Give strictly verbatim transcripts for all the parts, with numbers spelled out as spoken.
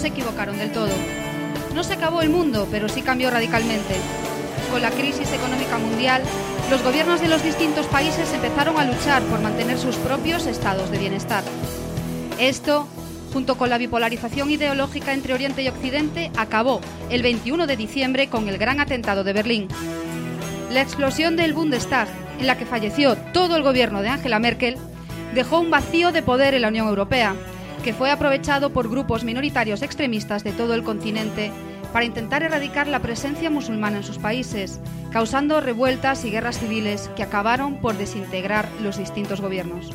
equivocaron del todo. No se acabó el mundo, pero sí cambió radicalmente. Con la crisis económica mundial, los gobiernos de los distintos países empezaron a luchar por mantener sus propios estados de bienestar. Esto, junto con la bipolarización ideológica entre Oriente y Occidente, acabó el veintiuno de diciembre con el gran atentado de Berlín. La explosión del Bundestag, en la que falleció todo el gobierno de Angela Merkel, dejó un vacío de poder en la Unión Europea, que fue aprovechado por grupos minoritarios extremistas de todo el continente para intentar erradicar la presencia musulmana en sus países, causando revueltas y guerras civiles que acabaron por desintegrar los distintos gobiernos.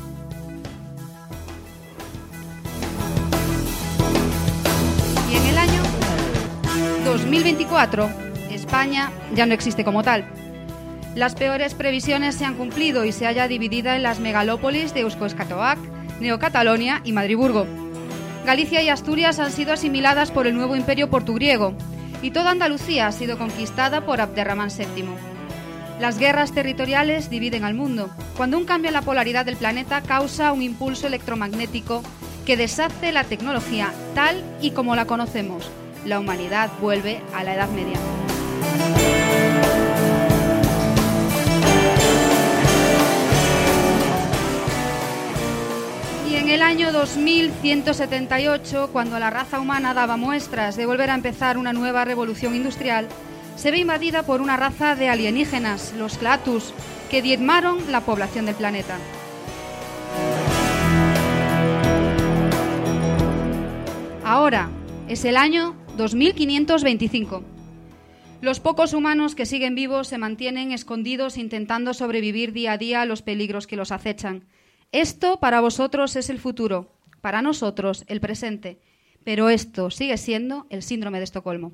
Y en el año dos mil veinticuatro, España ya no existe como tal. Las peores previsiones se han cumplido y se halla dividida en las megalópolis de Eusko-Escatoac, Neocatalonia y Madriburgo. Galicia y Asturias han sido asimiladas por el nuevo imperio portugriego y toda Andalucía ha sido conquistada por Abderramán séptimo. Las guerras territoriales dividen al mundo, cuando un cambio en la polaridad del planeta causa un impulso electromagnético que deshace la tecnología tal y como la conocemos. La humanidad vuelve a la Edad Media. En el año dos mil ciento setenta y ocho, cuando la raza humana daba muestras de volver a empezar una nueva revolución industrial, se ve invadida por una raza de alienígenas, los Klaatu, que diezmaron la población del planeta. Ahora es el año dos mil quinientos veinticinco. Los pocos humanos que siguen vivos se mantienen escondidos intentando sobrevivir día a día a los peligros que los acechan. Esto para vosotros es el futuro, para nosotros el presente, pero esto sigue siendo el síndrome de Estocolmo.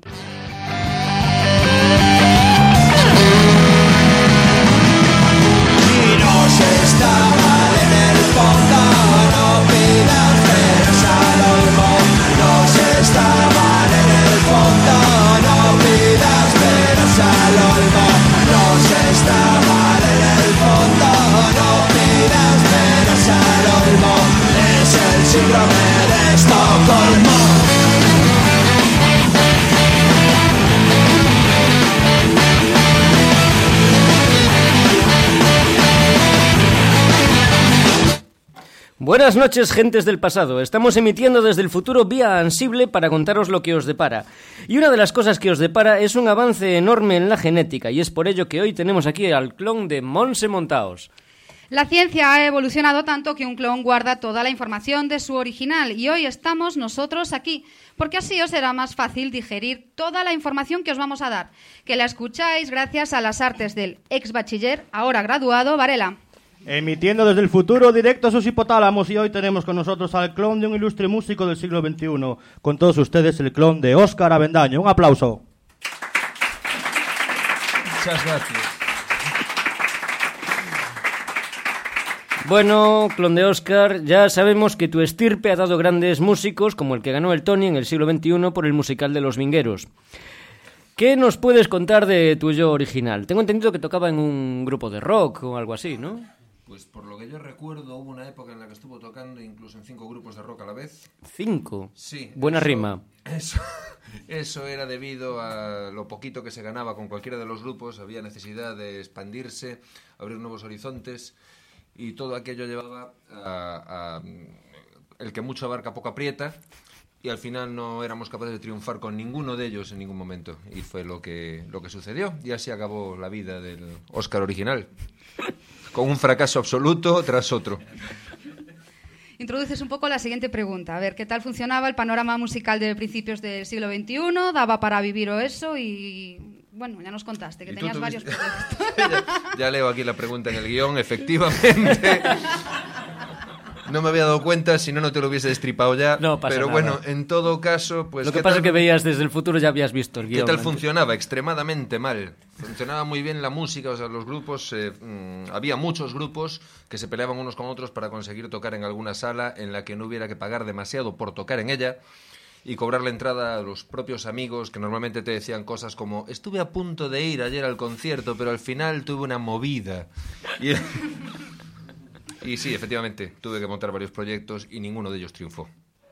Y no se está mal en el fondo, no pidas peras al olmo. No se está mal en el fondo, no pidas peras al olmo. No se está mal en el fondo, no pidas peras al olmo. Es el síndrome de Estocolmo. Buenas noches, gentes del pasado. Estamos emitiendo desde el futuro vía Ansible para contaros lo que os depara. Y una de las cosas que os depara es un avance enorme en la genética, y es por ello que hoy tenemos aquí al clon de Monse Montaos. La ciencia ha evolucionado tanto que un clon guarda toda la información de su original, y hoy estamos nosotros aquí, porque así os será más fácil digerir toda la información que os vamos a dar, que la escucháis gracias a las artes del ex bachiller, ahora graduado, Varela. Emitiendo desde el futuro directo a sus hipotálamos, y hoy tenemos con nosotros al clon de un ilustre músico del siglo veintiuno. Con todos ustedes el clon de Óscar Avendaño. Un aplauso. Muchas gracias. Bueno, clon de Óscar, ya sabemos que tu estirpe ha dado grandes músicos como el que ganó el Tony en el siglo veintiuno por el musical de Los Vingueros. ¿Qué nos puedes contar de tu yo original? Tengo entendido que tocaba en un grupo de rock o algo así, ¿no? Pues por lo que yo recuerdo, hubo una época en la que estuvo tocando incluso en cinco grupos de rock a la vez. ¿Cinco? Sí. Buena eso, rima. Eso, eso era debido a lo poquito que se ganaba con cualquiera de los grupos. Había necesidad de expandirse, abrir nuevos horizontes, y todo aquello llevaba a, a el que mucho abarca poco aprieta, y al final no éramos capaces de triunfar con ninguno de ellos en ningún momento. Y fue lo que, lo que sucedió, y así acabó la vida del Óscar original. Con un fracaso absoluto tras otro. Introduces un poco la siguiente pregunta. A ver, ¿qué tal funcionaba el panorama musical de principios del siglo veintiuno? ¿Daba para vivir o eso? Y bueno, ya nos contaste que tenías varios proyectos. ya, ya leo aquí la pregunta en el guión, efectivamente. No me había dado cuenta, si no, no te lo hubiese destripado ya. No pasa Pero nada. bueno, en todo caso, pues... Lo que pasa es que veías desde el futuro, ya habías visto el guión. ¿Qué tal antes. funcionaba? Extremadamente mal. Funcionaba muy bien la música, o sea, los grupos... Eh, mmm, había muchos grupos que se peleaban unos con otros para conseguir tocar en alguna sala en la que no hubiera que pagar demasiado por tocar en ella, y cobrar la entrada a los propios amigos, que normalmente te decían cosas como: estuve a punto de ir ayer al concierto, pero al final tuve una movida. Y... Y sí, efectivamente, tuve que montar varios proyectos y ninguno de ellos triunfó.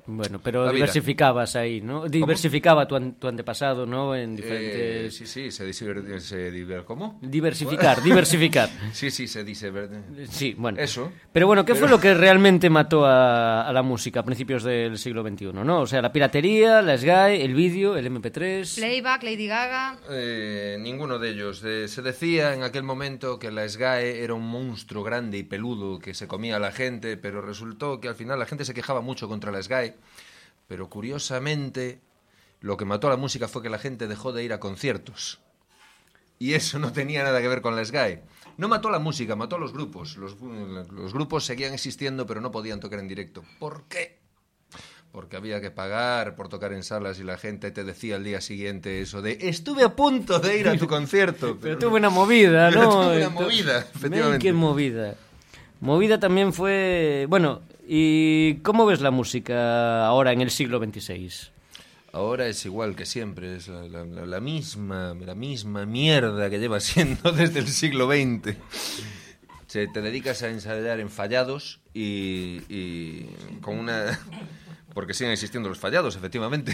Bueno, pero La vida. diversificabas ahí, ¿no? Diversificaba tu, an- tu antepasado, ¿no? En diferentes... Eh, sí, sí, se dice... Se, diver- ¿Cómo? Diversificar, diversificar. Sí, sí, se dice... Sí, bueno. Eso. Pero bueno, ¿qué Pero- fue lo que realmente mató a, a la música a principios del siglo veintiuno, ¿no? O sea, la piratería, la S G A E, el vídeo, el eme pe tres... Playback, Lady Gaga. Eh, ninguno de ellos. Eh, se decía en aquel momento que la S G A E era un monstruo grande y peludo que se comía a la gente, pero resultó que al final la gente se quejaba mucho contra la S G A E, pero curiosamente lo que mató a la música fue que la gente dejó de ir a conciertos. Y eso no tenía nada que ver con la S G A E. No mató a la música, mató a los grupos. Los, los grupos seguían existiendo, pero no podían tocar en directo. ¿Por qué? Porque había que pagar por tocar en salas y la gente te decía al día siguiente eso de estuve a punto de ir a tu concierto. Pero tuve una movida, Pero ¿no? tuve una Entonces- movida, Ven, efectivamente. qué movida. Movida también fue... Bueno, ¿y cómo ves la música ahora en el siglo veintiséis? Ahora es igual que siempre, es la, la- la- la misma, la misma mierda que lleva siendo desde el siglo veinte. Se, te dedicas a ensayar en fallados y, y con una... Porque siguen existiendo los fallados, efectivamente.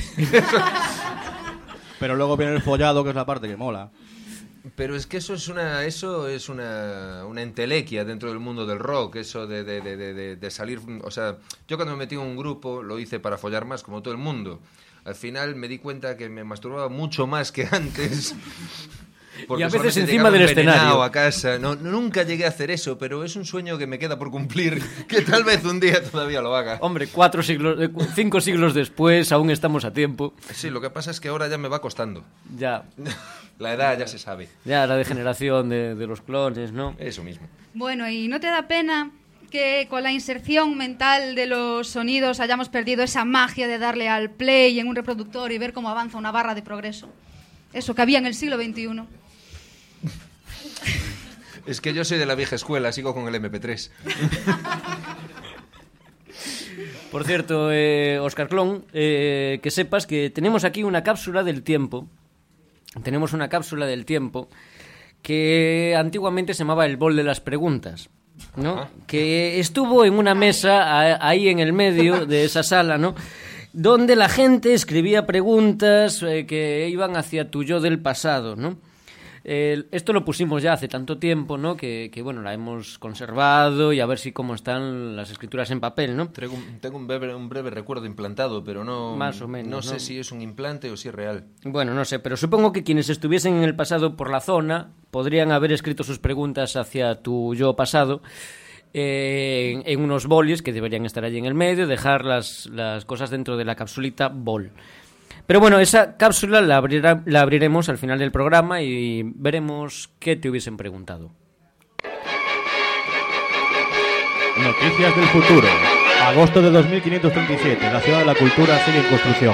Pero luego viene el follado, que es la parte que mola. Pero es que eso es una eso es una, una entelequia dentro del mundo del rock, eso de, de, de, de, de salir... O sea, yo cuando me metí en un grupo lo hice para follar más, como todo el mundo. Al final me di cuenta que me masturbaba mucho más que antes. Y a veces solamente encima llegaba del envenenado escenario. a casa. No, nunca llegué a hacer eso, pero es un sueño que me queda por cumplir, que tal vez un día todavía lo haga. Hombre, cuatro siglos, eh, cu- cinco siglos después, aún estamos a tiempo. Sí, lo que pasa es que ahora ya me va costando. Ya, La edad ya se sabe. ya la degeneración de, de los clones, ¿no? Eso mismo. Bueno, ¿y no te da pena que con la inserción mental de los sonidos hayamos perdido esa magia de darle al play en un reproductor y ver cómo avanza una barra de progreso? Eso que había en el siglo veintiuno. Es que yo soy de la vieja escuela, sigo con el eme pe tres. Por cierto, eh, Óscar Clon, eh, que sepas que tenemos aquí una cápsula del tiempo. Tenemos una cápsula del tiempo que antiguamente se llamaba el bol de las preguntas, ¿no? Ajá. Que estuvo en una mesa a- ahí en el medio de esa sala, ¿no? Donde la gente escribía preguntas eh, que iban hacia tu yo del pasado, ¿no? Eh, esto lo pusimos ya hace tanto tiempo, ¿no? Que, que, bueno, la hemos conservado y a ver si cómo están las escrituras en papel, ¿no? Tengo, un- tengo un, breve, un breve recuerdo implantado, pero no, Más o menos, no sé ¿no? si es un implante o si es real. Bueno, no sé, pero supongo que quienes estuviesen en el pasado por la zona podrían haber escrito sus preguntas hacia tu yo pasado eh, en, en unos bolis que deberían estar allí en el medio, dejar las, las cosas dentro de la capsulita bol. Pero bueno, esa cápsula la, abrirá- la abriremos al final del programa y veremos qué te hubiesen preguntado. Noticias del futuro. Agosto de dos mil quinientos treinta y siete. La ciudad de la cultura sigue en construcción.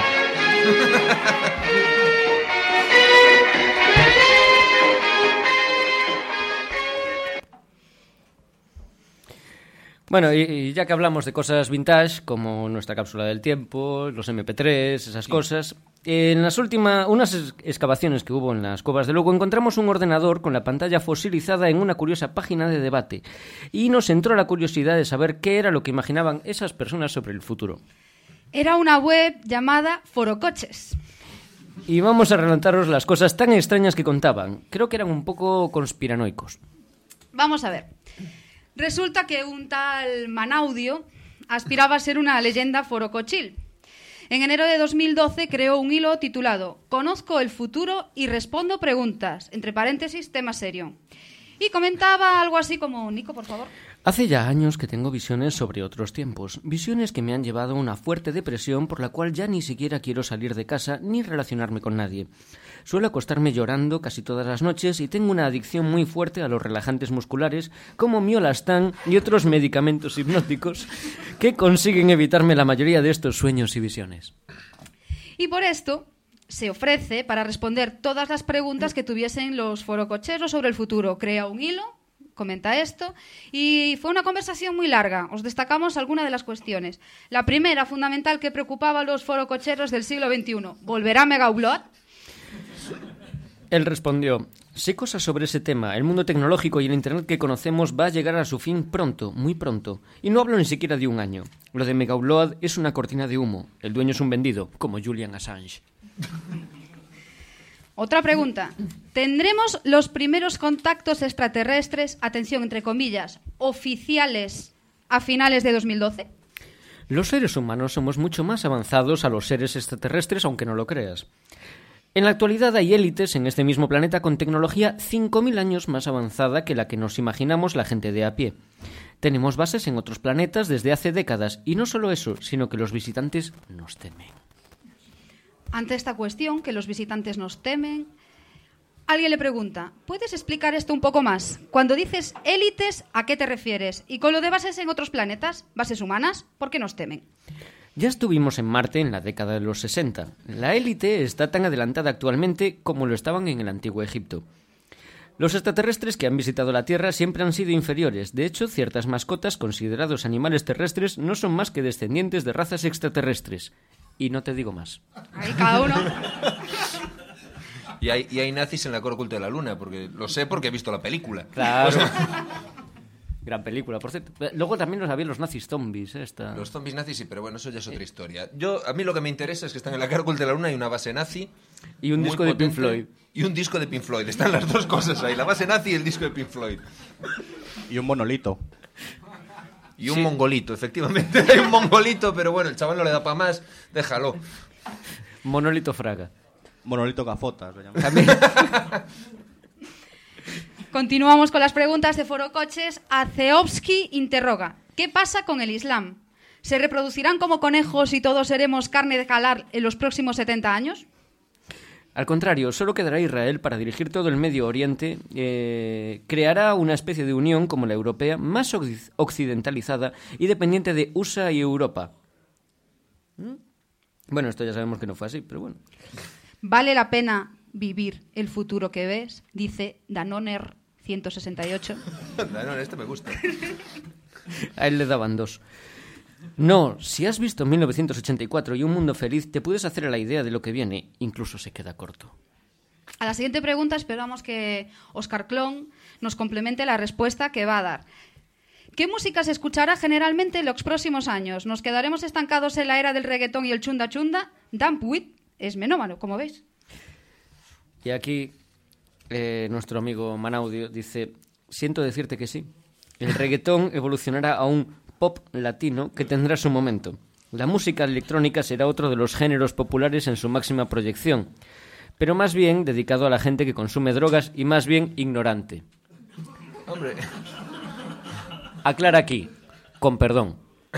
Bueno, y, y ya que hablamos de cosas vintage, como nuestra cápsula del tiempo, los eme pe tres, esas cosas, en las últimas, unas es- excavaciones que hubo en las cuevas de Lugo, encontramos un ordenador con la pantalla fosilizada en una curiosa página de debate, y nos entró la curiosidad de saber qué era lo que imaginaban esas personas sobre el futuro. Era una web llamada Forocoches. Y vamos a relataros las cosas tan extrañas que contaban. Creo que eran un poco conspiranoicos. Vamos a ver. Resulta que un tal Manaudio aspiraba a ser una leyenda forocochil. En enero de dos mil doce creó un hilo titulado Conozco el futuro y respondo preguntas, entre paréntesis, tema serio. Y comentaba algo así como, Nico, por favor. Hace ya años que tengo visiones sobre otros tiempos, visiones que me han llevado a una fuerte depresión por la cual ya ni siquiera quiero salir de casa ni relacionarme con nadie. Suelo acostarme llorando casi todas las noches y tengo una adicción muy fuerte a los relajantes musculares como Miolastán y otros medicamentos hipnóticos que consiguen evitarme la mayoría de estos sueños y visiones. Y por esto se ofrece para responder todas las preguntas que tuviesen los forococheros sobre el futuro. Crea un hilo, comenta esto, y fue una conversación muy larga. Os destacamos algunas de las cuestiones. La primera, fundamental, que preocupaba a los forococheros del siglo veintiuno. ¿Volverá Mega Upload? Él respondió: sé cosas sobre ese tema. El mundo tecnológico y el Internet que conocemos va a llegar a su fin pronto, muy pronto. Y no hablo ni siquiera de un año. Lo de Megaupload es una cortina de humo. El dueño es un vendido, como Julian Assange. Otra pregunta. ¿Tendremos los primeros contactos extraterrestres, atención, entre comillas, oficiales a finales de dos mil doce? Los seres humanos somos mucho más avanzados a los seres extraterrestres, aunque no lo creas. En la actualidad hay élites en este mismo planeta con tecnología cinco mil años más avanzada que la que nos imaginamos la gente de a pie. Tenemos bases en otros planetas desde hace décadas, y no solo eso, sino que los visitantes nos temen. Ante esta cuestión, que los visitantes nos temen, alguien le pregunta, ¿puedes explicar esto un poco más? Cuando dices élites, ¿a qué te refieres? Y con lo de bases en otros planetas, bases humanas, ¿por qué nos temen? Ya estuvimos en Marte en la década de los sesenta. La élite está tan adelantada actualmente como lo estaban en el antiguo Egipto. Los extraterrestres que han visitado la Tierra siempre han sido inferiores. De hecho, ciertas mascotas considerados animales terrestres no son más que descendientes de razas extraterrestres. Y no te digo más. Ahí cada uno. Y hay, y hay nazis en la Cora Oculta de la Luna, porque lo sé porque he visto la película. Claro. Gran película, por cierto. Luego también los había los nazis zombies. Esta. Los zombies nazis sí, pero bueno, eso ya es otra historia. Yo, a mí lo que me interesa es que están en la Cora Oculta de la Luna, hay una base nazi. Y un disco potente, de Pink Floyd. Y un disco de Pink Floyd. Están las dos cosas ahí, la base nazi y el disco de Pink Floyd. Y un monolito. Y un Sí. mongolito, efectivamente. Hay un mongolito, pero bueno, el chaval no le da para más, déjalo. Monolito Fraga. Monolito gafotas. le llaman. También. Continuamos con las preguntas de Foro Coches. Aceovsky interroga, ¿qué pasa con el Islam? ¿Se reproducirán como conejos y todos seremos carne de calar en los próximos setenta años? Al contrario, solo quedará Israel para dirigir todo el Medio Oriente. Eh, creará una especie de unión como la europea, más occidentalizada y dependiente de U S A y Europa. ¿Mm? Bueno, esto ya sabemos que no fue así, pero bueno. ¿Vale la pena vivir el futuro que ves? Dice Danoner ciento sesenta y ocho. No, este me gusta. A él le daban dos. No, si has visto mil novecientos ochenta y cuatro y Un mundo feliz, te puedes hacer a la idea de lo que viene. Incluso se queda corto. A la siguiente pregunta esperamos que Óscar Clon nos complemente la respuesta que va a dar. ¿Qué música se escuchará generalmente en los próximos años? ¿Nos quedaremos estancados en la era del reggaetón y el chunda chunda? Dan Puig es menómano, como veis. Y aquí eh, nuestro amigo Manaudio dice: siento decirte que sí. El reggaetón evolucionará a un pop latino que tendrá su momento. La música electrónica será otro de los géneros populares en su máxima proyección, pero más bien dedicado a la gente que consume drogas y más bien ignorante. Hombre. Aclara aquí, con perdón.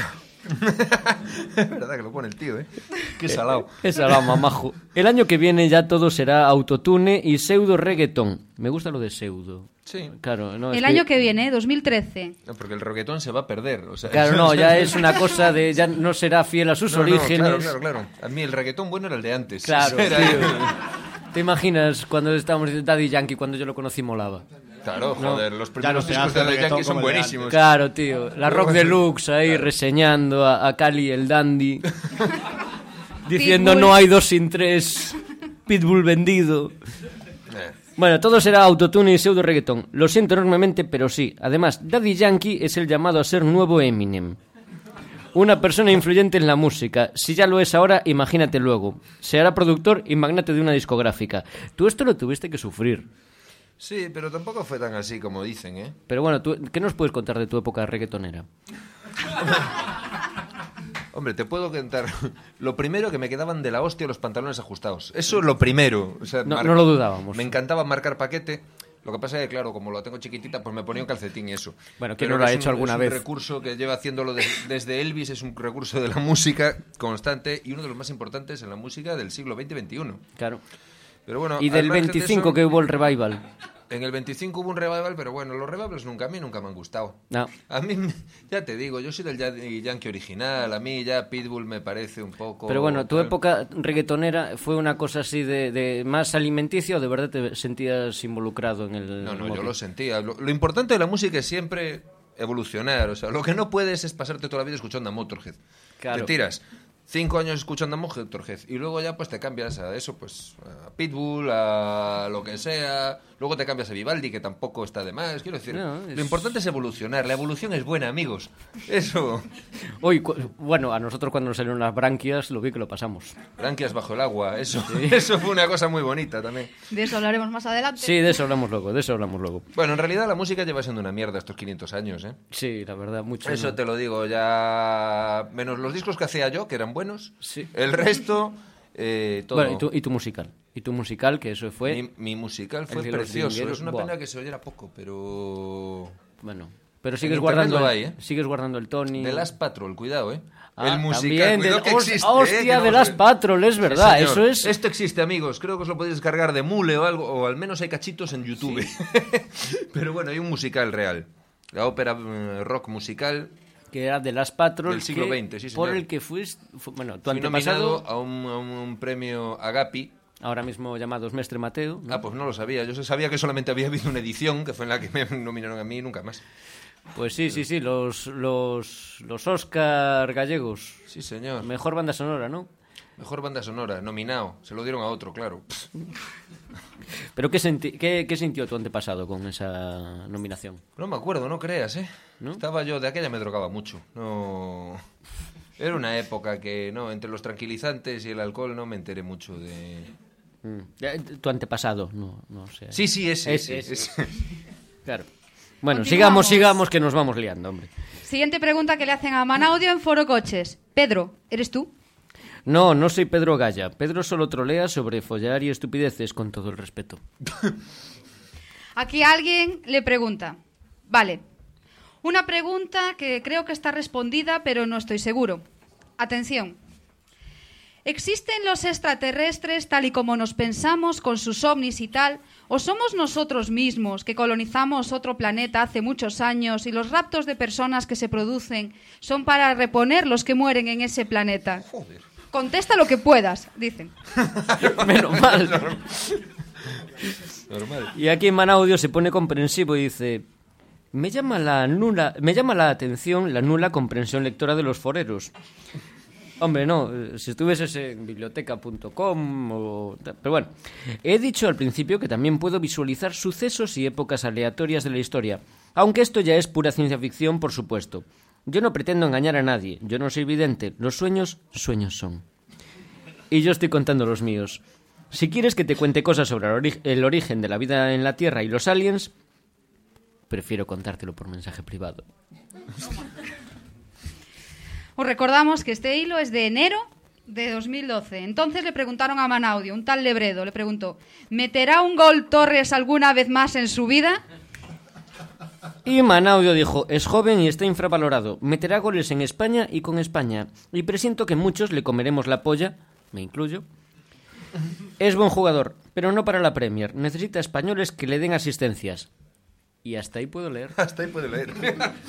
Es verdad que lo pone el tío, ¿eh? Qué salado. Es salado, mamajo. El año que viene ya todo será autotune y pseudo reggaetón. Me gusta lo de pseudo. Sí. Claro, no, es El año que viene, dos mil trece. No, porque el reggaetón se va a perder. O sea, Claro, no, ya es una cosa de... Ya no será fiel a sus No, no, orígenes. claro, claro, claro. A mí el reggaetón bueno era el de antes. Claro, Era- tío. ¿Te imaginas cuando estábamos en Daddy Yankee, cuando yo lo conocí, molaba? Claro, joder, los Ya primeros no se discos hace de Daddy reggaetón Yankee son como el de buenísimos. Claro, tío. La Rock Deluxe ahí reseñando a, a Cali el Dandy. Diciendo Pitbull. no hay dos sin tres. Pitbull vendido. Eh. Bueno, todo será autotune y pseudo reggaetón. Lo siento enormemente, pero sí. Además, Daddy Yankee es el llamado a ser nuevo Eminem. Una persona influyente en la música. Si ya lo es ahora, imagínate luego. Se hará productor y magnate de una discográfica. Tú esto lo tuviste que sufrir. Sí, pero tampoco fue tan así como dicen, ¿eh? Pero bueno, ¿tú, ¿qué nos puedes contar de tu época reggaetonera? Hombre, te puedo contar. Lo primero, que me quedaban de la hostia los pantalones ajustados. Eso es lo primero. O sea, No, no lo dudábamos. Me encantaba marcar paquete. Lo que pasa es que, claro, como lo tengo chiquitita, pues me ponía un calcetín y eso. Bueno, ¿quién Pero no lo ha es hecho un- alguna es vez? un recurso que lleva haciéndolo de- desde Elvis, es un recurso de la música constante y uno de los más importantes en la música del siglo veinte y veintiuno. Claro. Pero bueno, Y al del margen de veinticinco eso, que hubo el revival. En el veinticinco hubo un revival, pero bueno, los revivals nunca, a mí nunca me han gustado. No. A mí, ya te digo, yo soy del Daddy Yankee original, a mí ya Pitbull me parece un poco... Pero bueno, tu tal. época reggaetonera fue una cosa así de, de más alimenticia, o de verdad te sentías involucrado en el... No, no, yo mote? lo sentía. Lo, lo importante de la música es siempre evolucionar. O sea, lo que no puedes es pasarte toda la vida escuchando a Motorhead. Claro. Te tiras cinco años escuchando a Motörhead y luego ya pues te cambias a eso, pues a Pitbull, a lo que sea, luego te cambias a Vivaldi, que tampoco está de más, quiero decir, No, es- lo importante es evolucionar, la evolución es buena, amigos, eso, Hoy, cu- bueno, a nosotros cuando nos salieron las branquias, lo vi que lo pasamos. branquias bajo el agua, eso, eso fue una cosa muy bonita también. De eso hablaremos más adelante. Sí, de eso hablamos luego, de eso hablamos luego. Bueno, en realidad la música lleva siendo una mierda estos quinientos años, ¿eh? Sí, la verdad, mucho. Eso no. te lo digo, ya menos los discos que hacía yo, que eran buenos, Sí. el resto, eh, todo. Bueno, y tu, y tu musical. Y tu musical, que eso fue... Mi, mi musical fue El de los precioso, vingueros, es una buah. pena que se oyera poco, pero... Bueno, pero sigues En guardando, internet el, lo hay, ¿eh? sigues guardando el Tony. The Last Patrol, cuidado, ¿eh? Ah, el musical, también, cuidado de- que hos- existe, hostia, ¿eh? Que no de se- Last Patrol, es Sí, verdad, señor. eso es... Esto existe, amigos, creo que os lo podéis descargar de Mule o algo, o al menos hay cachitos en YouTube. Pero bueno, hay un musical real. La ópera eh, rock musical. Que era de Last Patrol. Del siglo que- veinte, sí, Por señor. el que fuiste... fu- bueno, tu Fui nominado antepasado, a un, a un premio Agapi. ahora mismo llamados Mestre Mateo, ¿no? Ah, pues no lo sabía. Yo sabía que solamente había habido una edición, que fue en la que me nominaron a mí y nunca más. Pues sí, sí, sí, los, los, los Oscar gallegos. Sí, señor. Mejor banda sonora, ¿no? Mejor banda sonora, nominado. Se lo dieron a otro, claro. Pero ¿qué, senti- qué, qué sintió tu antepasado con esa nominación? No me acuerdo, no creas, ¿eh? ¿No? Estaba yo, de aquella me drogaba mucho. No... Era una época que, no, entre los tranquilizantes y el alcohol no me enteré mucho de... Mm. Ya, Tu antepasado, no, no sé. Sí, sí, ese, Ese, ese, ese. ese. Claro. Bueno, Continuamos. sigamos, sigamos, que nos vamos liando, hombre. Siguiente pregunta que le hacen a Manaudio en Foro Coches. Pedro, ¿eres tú? No, no soy Pedro Gaya. Pedro solo trolea sobre follar y estupideces, con todo el respeto. Aquí alguien le pregunta. Vale. Una pregunta que creo que está respondida, pero no estoy seguro. Atención. ¿Existen los extraterrestres tal y como nos pensamos, con sus ovnis y tal? ¿O somos nosotros mismos que colonizamos otro planeta hace muchos años y los raptos de personas que se producen son para reponer los que mueren en ese planeta? Joder. Contesta lo que puedas, dicen. Menos mal. Normal. Y aquí en Manaudio se pone comprensivo y dice... Me llama la nula, me llama la atención la nula comprensión lectora de los foreros. Hombre, no, eh, si estuvieses en biblioteca punto com o... Pero bueno, he dicho al principio que también puedo visualizar sucesos y épocas aleatorias de la historia, aunque esto ya es pura ciencia ficción, por supuesto. Yo no pretendo engañar a nadie, yo no soy vidente, los sueños, sueños son. Y yo estoy contando los míos. Si quieres que te cuente cosas sobre el, ori- el origen de la vida en la Tierra y los aliens, prefiero contártelo por mensaje privado. Os recordamos que este hilo es de enero de dos mil doce. Entonces le preguntaron a Manaudio, un tal Lebredo, le preguntó, ¿meterá un gol Torres alguna vez más en su vida? Y Manaudio dijo, es joven y está infravalorado, meterá goles en España y con España, y presiento que muchos le comeremos la polla, me incluyo. Es buen jugador, pero no para la Premier, necesita españoles que le den asistencias. Y hasta ahí puedo leer. Hasta ahí puede leer.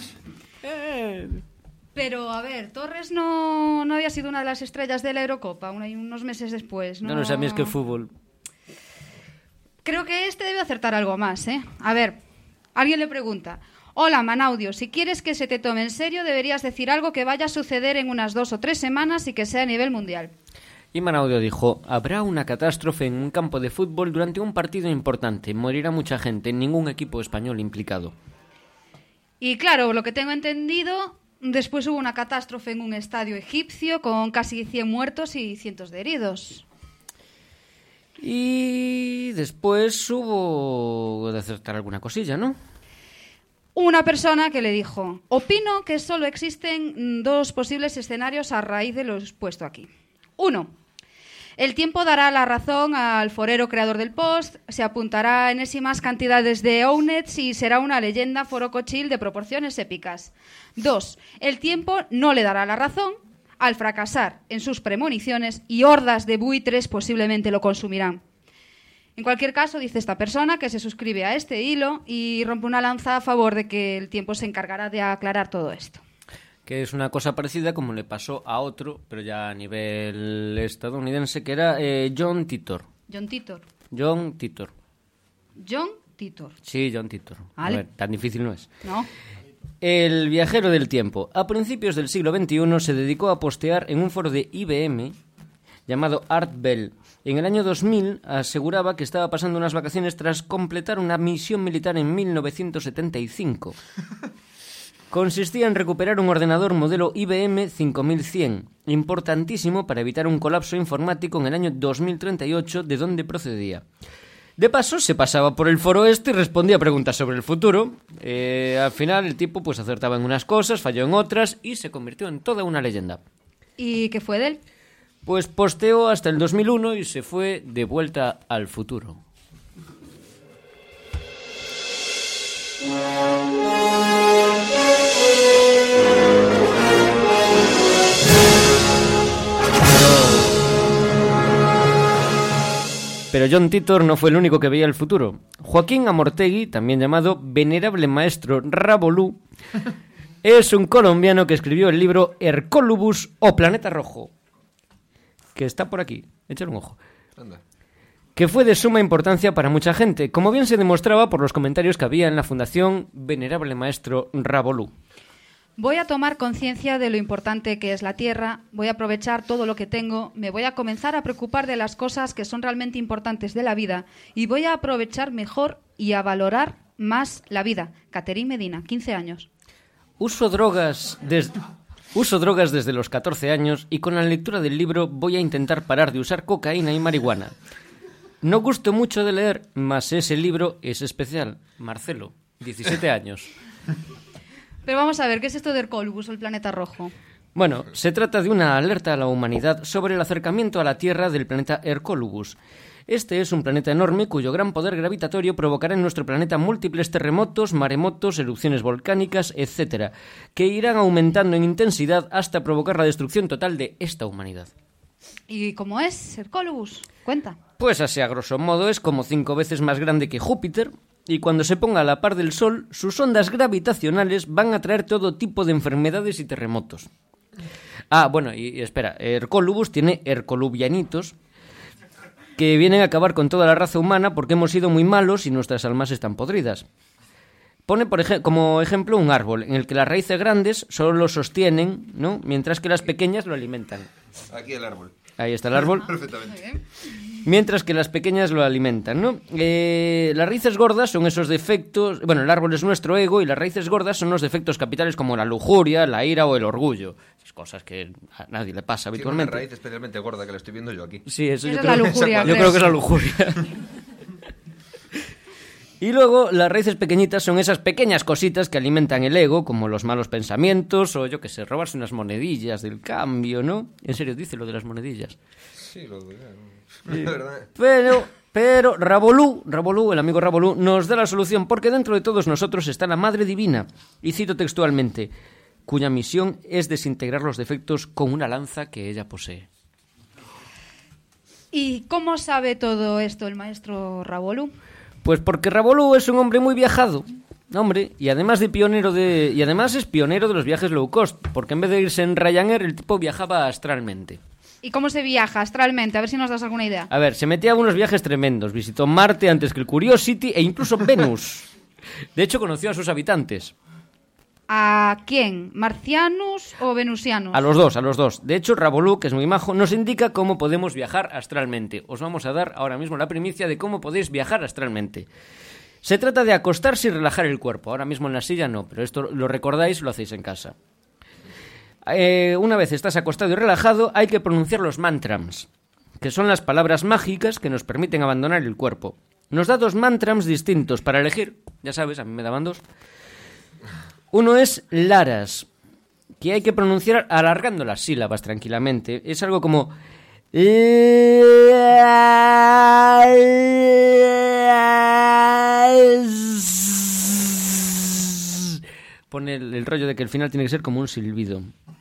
Pero, a ver, Torres no, no había sido una de las estrellas de la Eurocopa una- unos meses después, ¿no? No, no sé, a mí es que el fútbol... Creo que este debe acertar algo más, ¿eh? A ver, alguien le pregunta, hola Manaudio, si quieres que se te tome en serio deberías decir algo que vaya a suceder en unas dos o tres semanas y que sea a nivel mundial. Y Manaudio dijo, habrá una catástrofe en un campo de fútbol durante un partido importante, morirá mucha gente, ningún equipo español implicado. Y claro, lo que tengo entendido, después hubo una catástrofe en un estadio egipcio con casi cien muertos y cientos de heridos. Y después hubo de acertar alguna cosilla, ¿no? Una persona que le dijo, opino que solo existen dos posibles escenarios a raíz de lo expuesto aquí. Uno, el tiempo dará la razón al forero creador del post, se apuntará enésimas cantidades de ownets y será una leyenda forocochil de proporciones épicas. Dos, el tiempo no le dará la razón al fracasar en sus premoniciones y hordas de buitres posiblemente lo consumirán. En cualquier caso, dice esta persona que se suscribe a este hilo y rompe una lanza a favor de que el tiempo se encargará de aclarar todo esto. Que es una cosa parecida como le pasó a otro, pero ya a nivel estadounidense, que era eh, John Titor. John Titor. John Titor. John Titor. Sí, John Titor. Vale. A ver, tan difícil no es. ¿No? El viajero del tiempo. A principios del siglo veintiuno se dedicó a postear en un foro de I B M llamado Art Bell. En el año dos mil aseguraba que estaba pasando unas vacaciones tras completar una misión militar en mil novecientos setenta y cinco. Consistía en recuperar un ordenador modelo I B M cinco mil cien, importantísimo para evitar un colapso informático en el año dos mil treinta y ocho, de donde procedía. De paso, se pasaba por el foro este y respondía a preguntas sobre el futuro. Eh, al final, el tipo pues acertaba en unas cosas, falló en otras y se convirtió en toda una leyenda. ¿Y qué fue de él? Pues posteó hasta el dos mil uno y se fue de vuelta al futuro. Pero John Titor no fue el único que veía el futuro. Joaquín Amortegui, también llamado Venerable Maestro Rabolú, es un colombiano que escribió el libro Hercólubus o Planeta Rojo, que está por aquí, échale un ojo. Anda. Que fue de suma importancia para mucha gente, como bien se demostraba por los comentarios que había en la Fundación Venerable Maestro Rabolú. Voy a tomar conciencia de lo importante que es la Tierra, voy a aprovechar todo lo que tengo, me voy a comenzar a preocupar de las cosas que son realmente importantes de la vida y voy a aprovechar mejor y a valorar más la vida. Caterín Medina, quince años. Uso drogas desde... Uso drogas desde los catorce años y con la lectura del libro voy a intentar parar de usar cocaína y marihuana. No gusto mucho de leer, mas ese libro es especial. Marcelo, diecisiete años. Pero vamos a ver, ¿qué es esto de Hercólubus o el planeta rojo? Bueno, se trata de una alerta a la humanidad sobre el acercamiento a la Tierra del planeta Hercólubus. Este es un planeta enorme cuyo gran poder gravitatorio provocará en nuestro planeta múltiples terremotos, maremotos, erupciones volcánicas, etcétera, que irán aumentando en intensidad hasta provocar la destrucción total de esta humanidad. ¿Y cómo es Hercólubus? Cuenta. Pues así a grosso modo es como cinco veces más grande que Júpiter, y cuando se ponga a la par del Sol, sus ondas gravitacionales van a traer todo tipo de enfermedades y terremotos. Ah, bueno, y, y espera, Hercólubus tiene hercolubianitos, que vienen a acabar con toda la raza humana porque hemos sido muy malos y nuestras almas están podridas. Pone por ej- como ejemplo un árbol en el que las raíces grandes solo lo sostienen, ¿no? Mientras que las pequeñas lo alimentan. Aquí el árbol. Ahí está el árbol. Perfectamente. Mientras que las pequeñas lo alimentan, ¿no? Eh, las raíces gordas son esos defectos... Bueno, el árbol es nuestro ego y las raíces gordas son los defectos capitales como la lujuria, la ira o el orgullo. Esas cosas que a nadie le pasa habitualmente. Tiene una raíz especialmente gorda que la estoy viendo yo aquí. Sí, eso yo Esa es creo, la lujuria, yo creo. creo que es la lujuria. Y luego las raíces pequeñitas son esas pequeñas cositas que alimentan el ego, como los malos pensamientos o yo qué sé, robarse unas monedillas del cambio, ¿no? En serio, dice lo de las monedillas. Sí, lo de la verdad. Pero, pero Rabolú, Rabolú, el amigo Rabolú, nos da la solución porque dentro de todos nosotros está la Madre Divina. Y cito textualmente, cuya misión es desintegrar los defectos con una lanza que ella posee. ¿Y cómo sabe todo esto el maestro Rabolú? Pues porque Rabolú es un hombre muy viajado, hombre, y además de pionero de y además es pionero de los viajes low cost, porque en vez de irse en Ryanair, el tipo viajaba astralmente. ¿Y cómo se viaja astralmente? A ver si nos das alguna idea. A ver, se metía a unos viajes tremendos, visitó Marte antes que el Curiosity e incluso Venus. De hecho, conoció a sus habitantes. ¿A quién? ¿Marcianos o venusianos? A los dos, a los dos. De hecho, Rabolú, que es muy majo, nos indica cómo podemos viajar astralmente. Os vamos a dar ahora mismo la primicia de cómo podéis viajar astralmente. Se trata de acostarse y relajar el cuerpo. Ahora mismo en la silla no, pero esto lo recordáis, lo hacéis en casa. Eh, una vez estás acostado y relajado, hay que pronunciar los mantrams, que son las palabras mágicas que nos permiten abandonar el cuerpo. Nos da dos mantrams distintos para elegir. Ya sabes, a mí me daban dos. Uno es Laras, que hay que pronunciar alargando las sílabas tranquilamente. Es algo como... Pone el, el rollo de que el final tiene que ser como un silbido.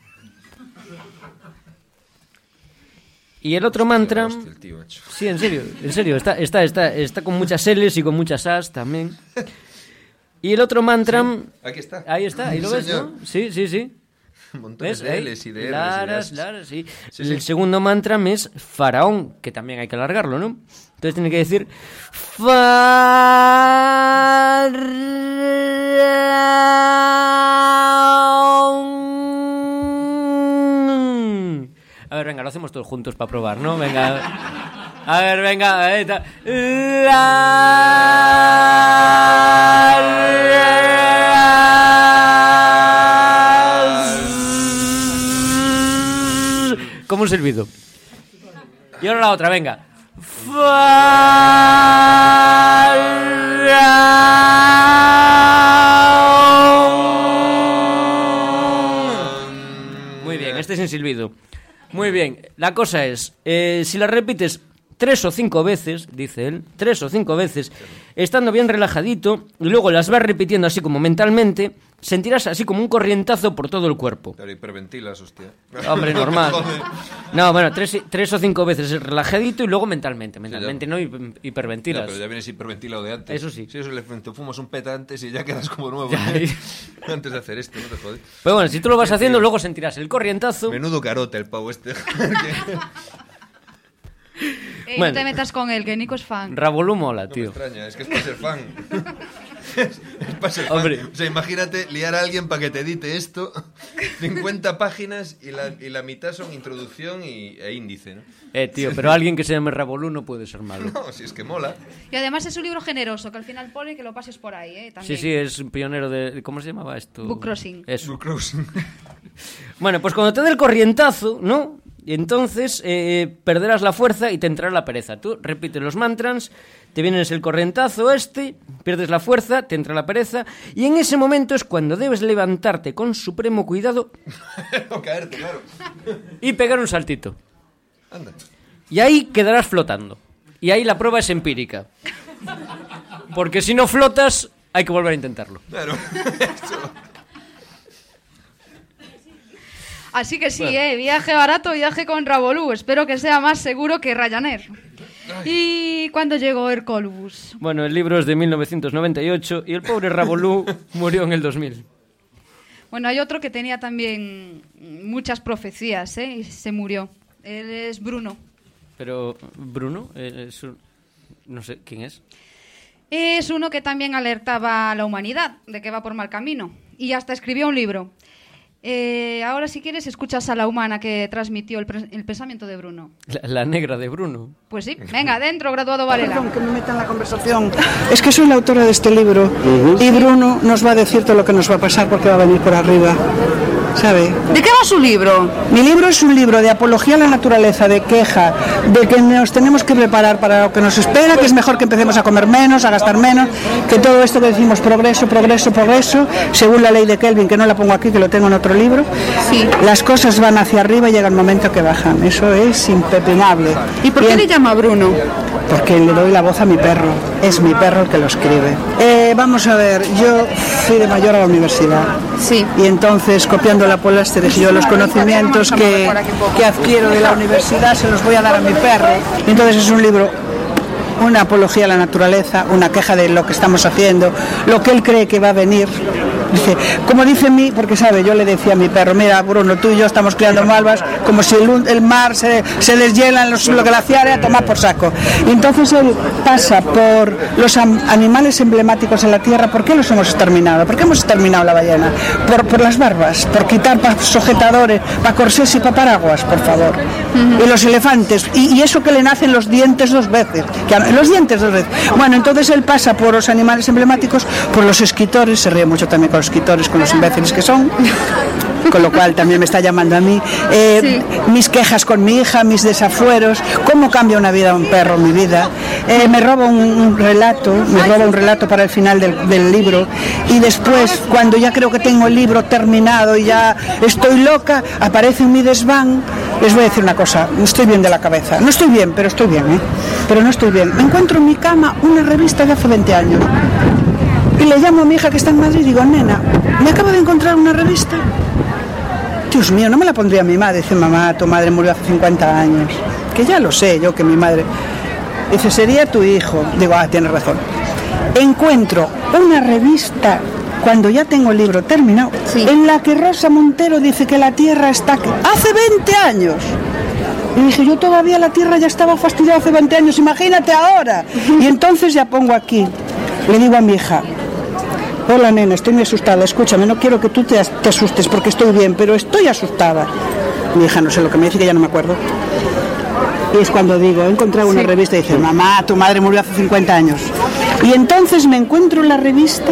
Y el otro mantra... Hostia, el tío, macho. Sí, en serio, en serio, está, está, está, está con muchas L's y con muchas A's también. Y el otro mantra... Aquí está. Ahí está, ahí lo ves, Señor. ¿no? Sí, sí, sí. Montones ¿Ves? de L's y de R's. Laras, y de laras, sí. Sí, El sí. segundo mantra es faraón, que también hay que alargarlo, ¿no? Entonces tiene que decir faraón. A ver, venga, lo hacemos todos juntos para probar, ¿no? Venga. A ver, venga. Ahí está. Como un silbido. Y ahora la otra, venga. Muy bien, este es sin silbido. Muy bien, la cosa es, eh, si la repites tres o cinco veces, dice él, tres o cinco veces, estando bien relajadito, y luego las vas repitiendo así como mentalmente, sentirás así como un corrientazo por todo el cuerpo. Pero hiperventilas, hostia. Hombre, normal. Joder. No, bueno, tres, tres o cinco veces relajadito y luego mentalmente. Mentalmente Sí, no hiper- hiperventilas. Ya, pero ya vienes hiperventilado de antes. Eso sí. Si eso le te fumas un peta antes y ya quedas como nuevo. Ya, ¿eh? y- Antes de hacer esto, no te jodes. Pero bueno, si tú lo vas Sí, haciendo, tío. luego sentirás el corrientazo. Menudo carote el pavo este. Ey, Bueno. no te metas con él, que Nico es fan. Rabolú mola, No me tío. extraña, es que es para ser fan. es, es para ser fan. Hombre. O sea, imagínate liar a alguien para que te edite esto. cincuenta páginas y la, y la mitad son introducción y, e índice, ¿no? Eh, tío, pero alguien que se llame Rabolú no puede ser malo. No, si es que mola. Y además es un libro generoso, que al final pone que lo pases por ahí, ¿eh? También. Sí, sí, es un pionero de... ¿Cómo se llamaba esto? Book crossing. Eso. Blue Crossing. Bueno, pues cuando te dé el corrientazo, ¿no? Y entonces eh, perderás la fuerza y te entrará la pereza. Tú repites los mantras, te vienes el corrientazo este, pierdes la fuerza, te entra la pereza, y en ese momento es cuando debes levantarte con supremo cuidado O caerte, claro. y pegar un saltito. Anda. Y ahí quedarás flotando. Y ahí la prueba es empírica. Porque si no flotas, hay que volver a intentarlo. Claro. Eso. Así que sí, Bueno. ¿eh? Viaje barato, viaje con Rabolú. Espero que sea más seguro que Ryanair. ¿Y cuándo llegó Hercolbus? Bueno, el libro es de mil novecientos noventa y ocho y el pobre Rabolú murió en el dos mil. Bueno, hay otro que tenía también muchas profecías, ¿eh? Y se murió. Él es Bruno. Pero Bruno, eh, es un- no sé quién es. Es uno que también alertaba a la humanidad de que va por mal camino. Y hasta escribió un libro. Eh, ahora, si quieres, escuchas a la humana que transmitió el, pre- el pensamiento de Bruno. La, la negra de Bruno. Pues sí, venga, adentro, graduado Varela. Perdón, que me meta en la conversación. Es que soy la autora de este libro y Bruno nos va a decir todo lo que nos va a pasar porque va a venir por arriba. ¿Sabe? ¿De qué va su libro? Mi libro es un libro de apología a la naturaleza, de queja, de que nos tenemos que preparar para lo que nos espera, que es mejor que empecemos a comer menos, a gastar menos, que todo esto que decimos progreso, progreso, progreso, según la ley de Kelvin, que no la pongo aquí, que lo tengo en otro libro, Sí. las cosas van hacia arriba y llega el momento que bajan. Eso es impepinable. ¿Y por qué Bien. le llama Bruno? Porque le doy la voz a mi perro. Es mi perro el que lo escribe. Eh, vamos a ver, yo fui de mayor a la universidad. Sí. Y entonces, copiando la Polásteres, yo los conocimientos que, que adquiero de la universidad se los voy a dar a mi perro. Y entonces es un libro, una apología a la naturaleza, una queja de lo que estamos haciendo, lo que él cree que va a venir. Dice, como dice mí, porque sabe, yo le decía a mi perro, mira Bruno, tú y yo estamos criando malvas, como si el, el mar se, se deshielan los, los glaciares a tomar por saco. Y entonces él pasa por los am- animales emblemáticos en la Tierra. ¿Por qué los hemos exterminado? ¿Por qué hemos exterminado la ballena? Por, por las barbas, por quitar pa sujetadores, para corsés y para paraguas, por favor. Uh-huh. Y los elefantes, y, y eso que le nacen los dientes dos veces, que a, los dientes dos veces. Bueno, entonces él pasa por los animales emblemáticos, por los escritores, se ríe mucho también con los escritores, con los imbéciles que son, con lo cual también me está llamando a mí, eh, sí. Mis quejas con mi hija, mis desafueros, cómo cambia una vida un perro, mi vida, eh, me roba un, un relato, me roba un relato para el final del, del libro, y después, cuando ya creo que tengo el libro terminado y ya estoy loca, aparece en mi desván. Les voy a decir una cosa, no estoy bien de la cabeza, no estoy bien, pero estoy bien, ¿eh? Pero no estoy bien. Me encuentro en mi cama una revista de hace veinte años. Y le llamo a mi hija que está en Madrid y digo, nena, me acabo de encontrar una revista. Dios mío, no me la pondría mi madre. Dice, mamá, tu madre murió hace cincuenta años. Que ya lo sé yo, que mi madre... Dice, sería tu hijo. Digo, ah, tienes razón. Encuentro una revista cuando ya tengo el libro terminado, sí, en la que Rosa Montero dice que la Tierra está aquí. Hace veinte años. Y dije, yo todavía la Tierra ya estaba fastidiada hace veinte años, imagínate ahora. Y entonces ya pongo aquí, le digo a mi hija, hola nena, estoy muy asustada, escúchame, no quiero que tú te, te asustes porque estoy bien, pero estoy asustada. Mi hija no sé lo que me dice, que ya no me acuerdo. Y es cuando digo, he encontrado una sí. revista y dice, mamá, tu madre murió hace cincuenta años. Y entonces me encuentro la revista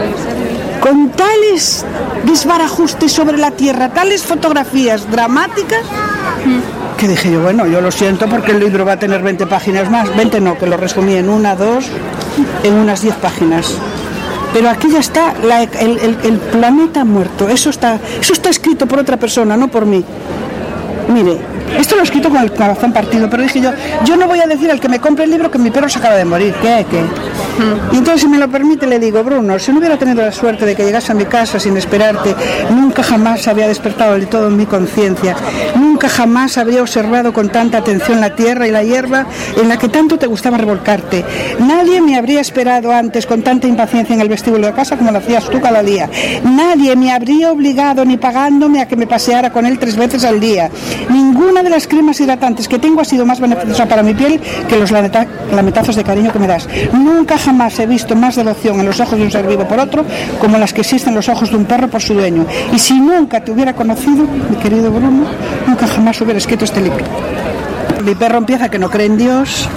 con tales desbarajustes sobre la Tierra, tales fotografías dramáticas, que dije yo, bueno, yo lo siento porque el libro va a tener veinte páginas más. veinte no, que lo resumí en una, dos, en unas diez páginas. Pero aquí ya está la, el, el, el planeta muerto. Eso está, eso está escrito por otra persona, no por mí. Mire, esto lo he escrito con el corazón partido, pero dije yo, yo no voy a decir al que me compre el libro que mi perro se acaba de morir. ¿Qué? ¿Qué? Y entonces, si me lo permite, le digo, Bruno, si no hubiera tenido la suerte de que llegase a mi casa sin esperarte, nunca jamás habría despertado del todo mi conciencia, nunca jamás habría observado con tanta atención la tierra y la hierba en la que tanto te gustaba revolcarte. Nadie me habría esperado antes con tanta impaciencia en el vestíbulo de casa como lo hacías tú cada día. Nadie me habría obligado ni pagándome a que me paseara con él tres veces al día. Ninguna de las cremas hidratantes que tengo ha sido más beneficiosa para mi piel que los lameta- lametazos de cariño que me das. Nunca jamás he visto más devoción en los ojos de un ser vivo por otro como las que existen en los ojos de un perro por su dueño. Y si nunca te hubiera conocido, mi querido Bruno, nunca jamás hubiera escrito este libro. Mi perro empieza que no cree en Dios.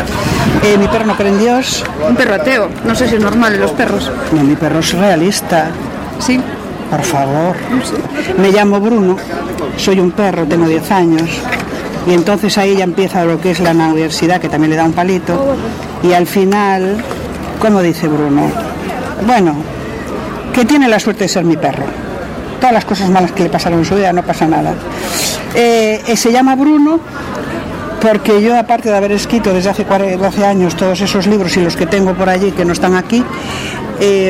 Eh, mi perro no cree en Dios. Un perro ateo. No sé si es normal en los perros. No, mi perro es realista. Sí. Por favor. Me llamo Bruno, soy un perro, tengo diez años. Y entonces ahí ya empieza lo que es la universidad, que también le da un palito. Y al final, ¿cómo dice Bruno? Bueno, que tiene la suerte de ser mi perro. Todas las cosas malas que le pasaron en su vida, no pasa nada. Eh, eh, se llama Bruno porque yo, aparte de haber escrito desde hace doce años todos esos libros y los que tengo por allí que no están aquí, eh,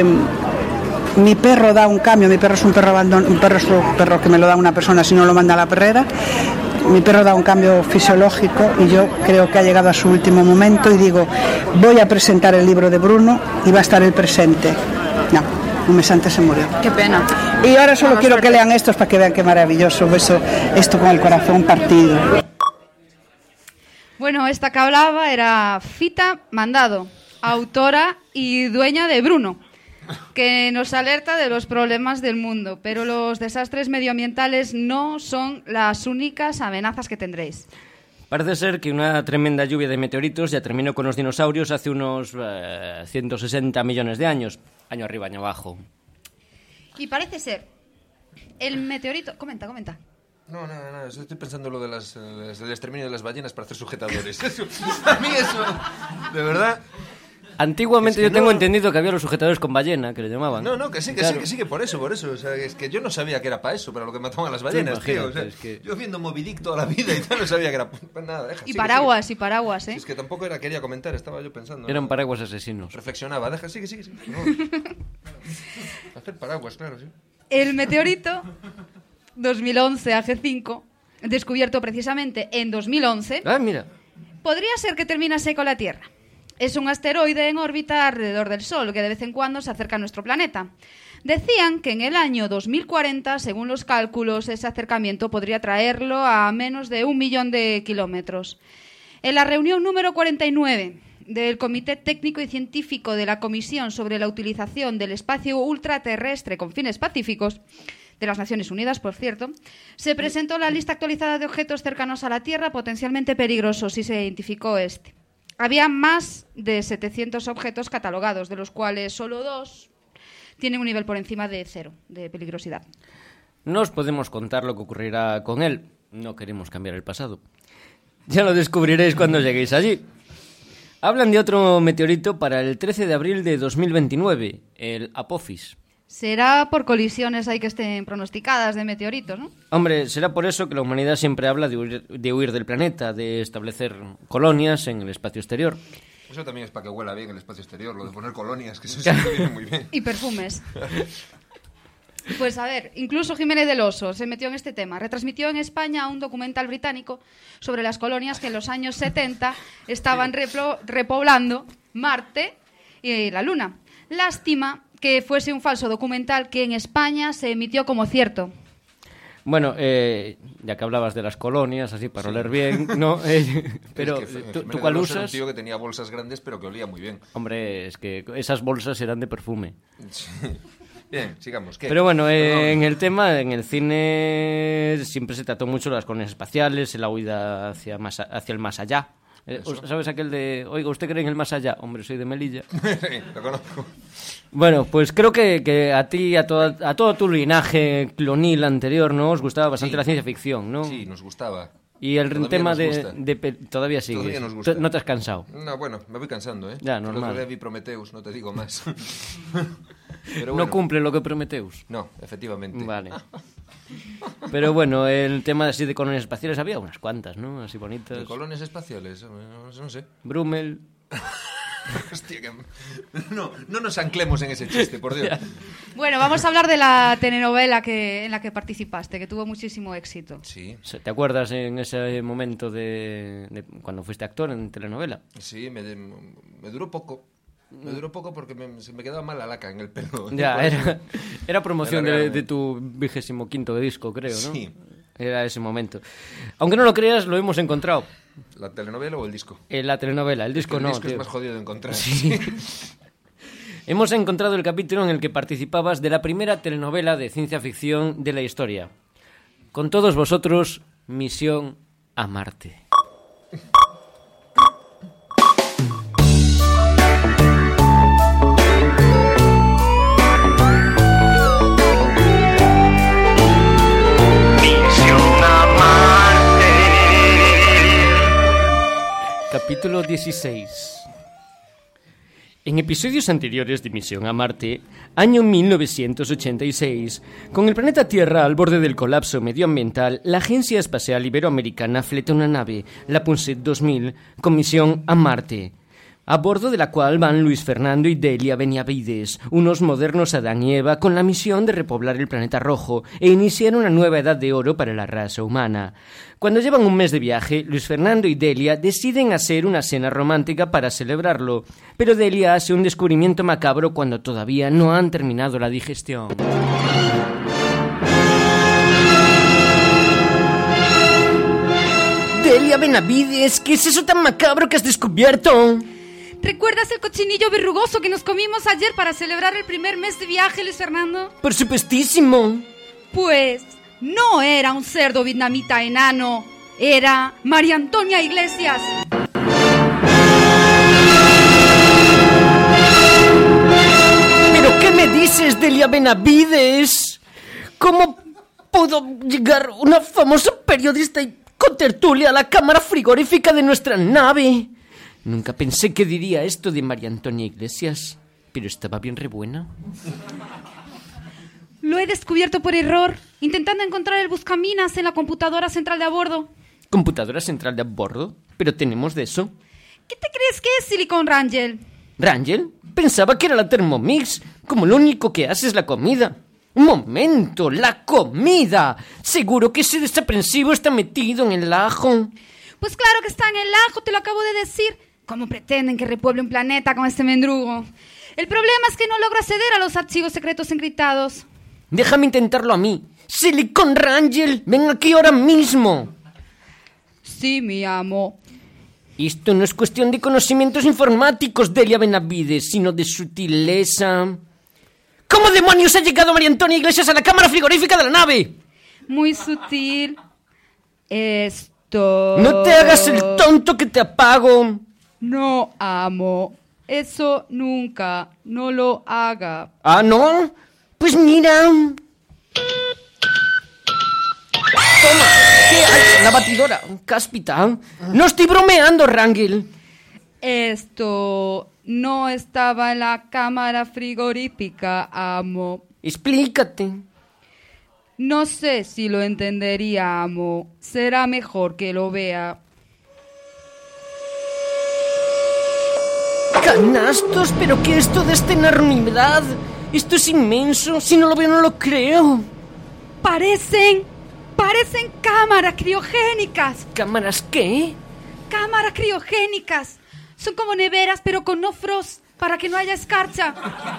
mi perro da un cambio. Mi perro es un perro abandonado, un perro es un perro que me lo da una persona si no lo manda a la perrera. Mi perro da un cambio fisiológico y yo creo que ha llegado a su último momento y digo, voy a presentar el libro de Bruno y va a estar el presente. No, un mes antes se murió. Qué pena. Y ahora solo Vamos, quiero suerte. que lean estos para que vean qué maravilloso, eso, esto con el corazón partido. Bueno, esta que hablaba era Fita Mandado, autora y dueña de Bruno, que nos alerta de los problemas del mundo, pero los desastres medioambientales no son las únicas amenazas que tendréis. Parece ser que una tremenda lluvia de meteoritos ya terminó con los dinosaurios hace unos eh, ciento sesenta millones de años, año arriba, año abajo. Y parece ser el meteorito... Comenta, comenta. No, no, no, estoy pensando lo de las, las, del exterminio de las ballenas para hacer sujetadores. Eso, a mí eso, de verdad... Antiguamente es que yo tengo no... entendido que había los sujetadores con ballena, que le llamaban. No, no, que sí, que claro. sí, que sí, que por eso, por eso. O sea, es que yo no sabía que era para eso, para lo que mataban a las ballenas, tío. O sea, es que... Yo viendo Moby Dick toda la vida y tal, no sabía que era... Pues nada, deja. Y sigue, paraguas, sigue. y paraguas, ¿eh? Sí, es que tampoco era, quería comentar, estaba yo pensando. Eran ¿no? paraguas asesinos. Reflexionaba, deja, sigue, sigue, sigue. No. Hacer paraguas, claro, sí. El meteorito dos mil once A G cinco, descubierto precisamente en dos mil once... Ah, mira. Podría ser que terminase con la Tierra. Es un asteroide en órbita alrededor del Sol, que de vez en cuando se acerca a nuestro planeta. Decían que en el año dos mil cuarenta, según los cálculos, ese acercamiento podría traerlo a menos de un millón de kilómetros. En la reunión número cuarenta y nueve del Comité Técnico y Científico de la Comisión sobre la Utilización del Espacio Ultraterrestre con Fines Pacíficos, de las Naciones Unidas, por cierto, se presentó la lista actualizada de objetos cercanos a la Tierra potencialmente peligrosos y se identificó este. Había más de setecientos objetos catalogados, de los cuales solo dos tienen un nivel por encima de cero de peligrosidad. No os podemos contar lo que ocurrirá con él. No queremos cambiar el pasado. Ya lo descubriréis cuando lleguéis allí. Hablan de otro meteorito para el trece de abril de dos mil veintinueve, el Apophis. Será por colisiones ahí que estén pronosticadas de meteoritos, ¿no? Hombre, será por eso que la humanidad siempre habla de huir, de huir del planeta, de establecer colonias en el espacio exterior. Eso también es para que huela bien el espacio exterior, lo de poner colonias, que eso siempre viene muy bien. Y perfumes. Pues a ver, incluso Jiménez del Oso se metió en este tema. Retransmitió en España un documental británico sobre las colonias que en los años setenta estaban replo- repoblando Marte y la Luna. Lástima que fuese un falso documental que en España se emitió como cierto. Bueno, eh, ya que hablabas de las colonias, así para sí. oler bien, ¿no? Eh, pero, es que, ¿tú, ¿tú cuál usas? Era un tío que tenía bolsas grandes, pero que olía muy bien. Hombre, es que esas bolsas eran de perfume. Sí. Bien, sigamos. ¿Qué? Pero bueno, eh, en el tema, en el cine siempre se trató mucho las colonias espaciales, la huida hacia, más, hacia el más allá. Eh, ¿Sabes aquel de, oiga, ¿usted cree en el más allá? Hombre, soy de Melilla. Sí, lo conozco. Bueno, pues creo que, que a ti, a, toda, a todo tu linaje clonil anterior, ¿no? Os gustaba bastante sí. la ciencia ficción, ¿no? Sí, nos gustaba. Y el todavía tema de, de, de... Todavía sigues. Todavía nos gusta. ¿No te has cansado? No, bueno, me voy cansando, ¿eh? Ya, normal. El otro día vi Prometheus, no te digo más. Pero bueno, no cumple lo que Prometheus. No, efectivamente. Vale. Pero bueno, el tema así de colonias espaciales había unas cuantas, ¿no? Así bonitas. ¿De colonias espaciales? No, no sé. Brummel. Hostia, que... no, no nos anclemos en ese chiste, por Dios. Bueno, vamos a hablar de la telenovela que, en la que participaste, que tuvo muchísimo éxito. Sí. ¿Te acuerdas en ese momento de, de cuando fuiste actor en telenovela? Sí, me, me duró poco. Me duró poco porque me, se me quedaba mal la laca en el pelo. Ya, era, era promoción de, de tu vigésimo quinto disco, creo, ¿no? Sí. Era ese momento. Aunque no lo creas, lo hemos encontrado. ¿La telenovela o el disco? Eh, la telenovela, el disco el no. El disco tío. es más jodido de encontrar. Sí. Hemos encontrado el capítulo en el que participabas de la primera telenovela de ciencia ficción de la historia. Con todos vosotros, Misión a Marte. Capítulo dieciséis. En episodios anteriores de Misión a Marte, año mil novecientos ochenta y seis, con el planeta Tierra al borde del colapso medioambiental, la Agencia Espacial Iberoamericana fleta una nave, la Punset dos mil, con misión a Marte, a bordo de la cual van Luis Fernando y Delia Benavides, unos modernos Adán y Eva con la misión de repoblar el planeta rojo e iniciar una nueva edad de oro para la raza humana. Cuando llevan un mes de viaje, Luis Fernando y Delia deciden hacer una cena romántica para celebrarlo, pero Delia hace un descubrimiento macabro cuando todavía no han terminado la digestión. Delia Benavides, ¿qué es eso tan macabro que has descubierto? ¿Recuerdas el cochinillo verrugoso que nos comimos ayer para celebrar el primer mes de viaje, Luis Fernando? Por supuestísimo. Pues no era un cerdo vietnamita enano, era María Antonia Iglesias. ¿Pero qué me dices, Delia Benavides? ¿Cómo pudo llegar una famosa periodista y contertulia a la cámara frigorífica de nuestra nave? Nunca pensé que diría esto de María Antonia Iglesias, pero estaba bien re buena. Lo he descubierto por error, intentando encontrar el buscaminas en la computadora central de a bordo. ¿Computadora central de a bordo? ¿Pero tenemos de eso? ¿Qué te crees que es Silicon Rangel? ¿Rangel? Pensaba que era la Thermomix, como lo único que hace es la comida. ¡Un momento! ¡La comida! Seguro que ese desaprensivo está metido en el ajo. Pues claro que está en el ajo, te lo acabo de decir. ¿Cómo pretenden que repueble un planeta con este mendrugo? El problema es que no logro acceder a los archivos secretos encriptados. Déjame intentarlo a mí. Silicon Rangel, ven aquí ahora mismo. Sí, mi amo. Esto no es cuestión de conocimientos informáticos, Delia Benavides, sino de sutileza. ¿Cómo demonios ha llegado María Antonia Iglesias a la cámara frigorífica de la nave? Muy sutil. Esto... No te hagas el tonto que te apago. No, amo. Eso nunca. No lo haga. ¿Ah, no? Pues mira. Toma. ¿Qué hay? La batidora. Cáspita. No estoy bromeando, Rangel. Esto no estaba en la cámara frigorífica, amo. Explícate. No sé si lo entendería, amo. Será mejor que lo vea. ¡Canastos! ¿Pero qué es toda esta enormidad? Esto es inmenso. Si no lo veo, no lo creo. Parecen... Parecen cámaras criogénicas. ¿Cámaras qué? Cámaras criogénicas. Son como neveras, pero con no frost. para que no haya escarcha.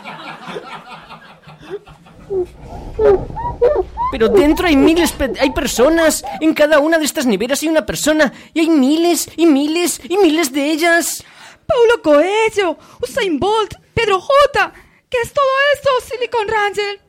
Pero dentro hay miles, hay personas. En cada una de estas neveras hay una persona. Y hay miles y miles y miles de ellas. Paulo Coelho, Usain Bolt, Pedro J. ¿Qué es todo esto, Silicon Rangel?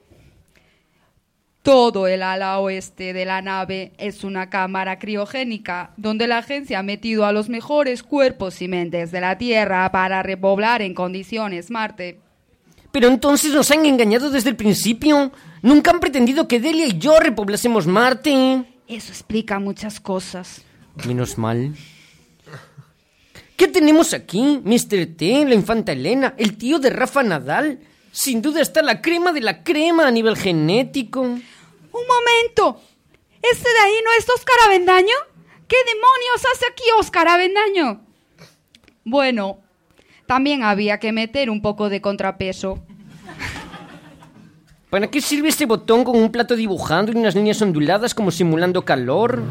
Todo el ala oeste de la nave es una cámara criogénica donde la agencia ha metido a los mejores cuerpos y mentes de la Tierra para repoblar en condiciones Marte. Pero entonces nos han engañado desde el principio. Nunca han pretendido que Delia y yo repoblásemos Marte. Eso explica muchas cosas. Menos mal. ¿Qué tenemos aquí? mister T, la infanta Elena, el tío de Rafa Nadal. Sin duda está la crema de la crema a nivel genético. ¡Un momento! ¿Este de ahí no es Óscar Avendaño? ¿Qué demonios hace aquí Óscar Avendaño? Bueno, también había que meter un poco de contrapeso. ¿Para qué sirve este botón con un plato dibujando y unas líneas onduladas como simulando calor?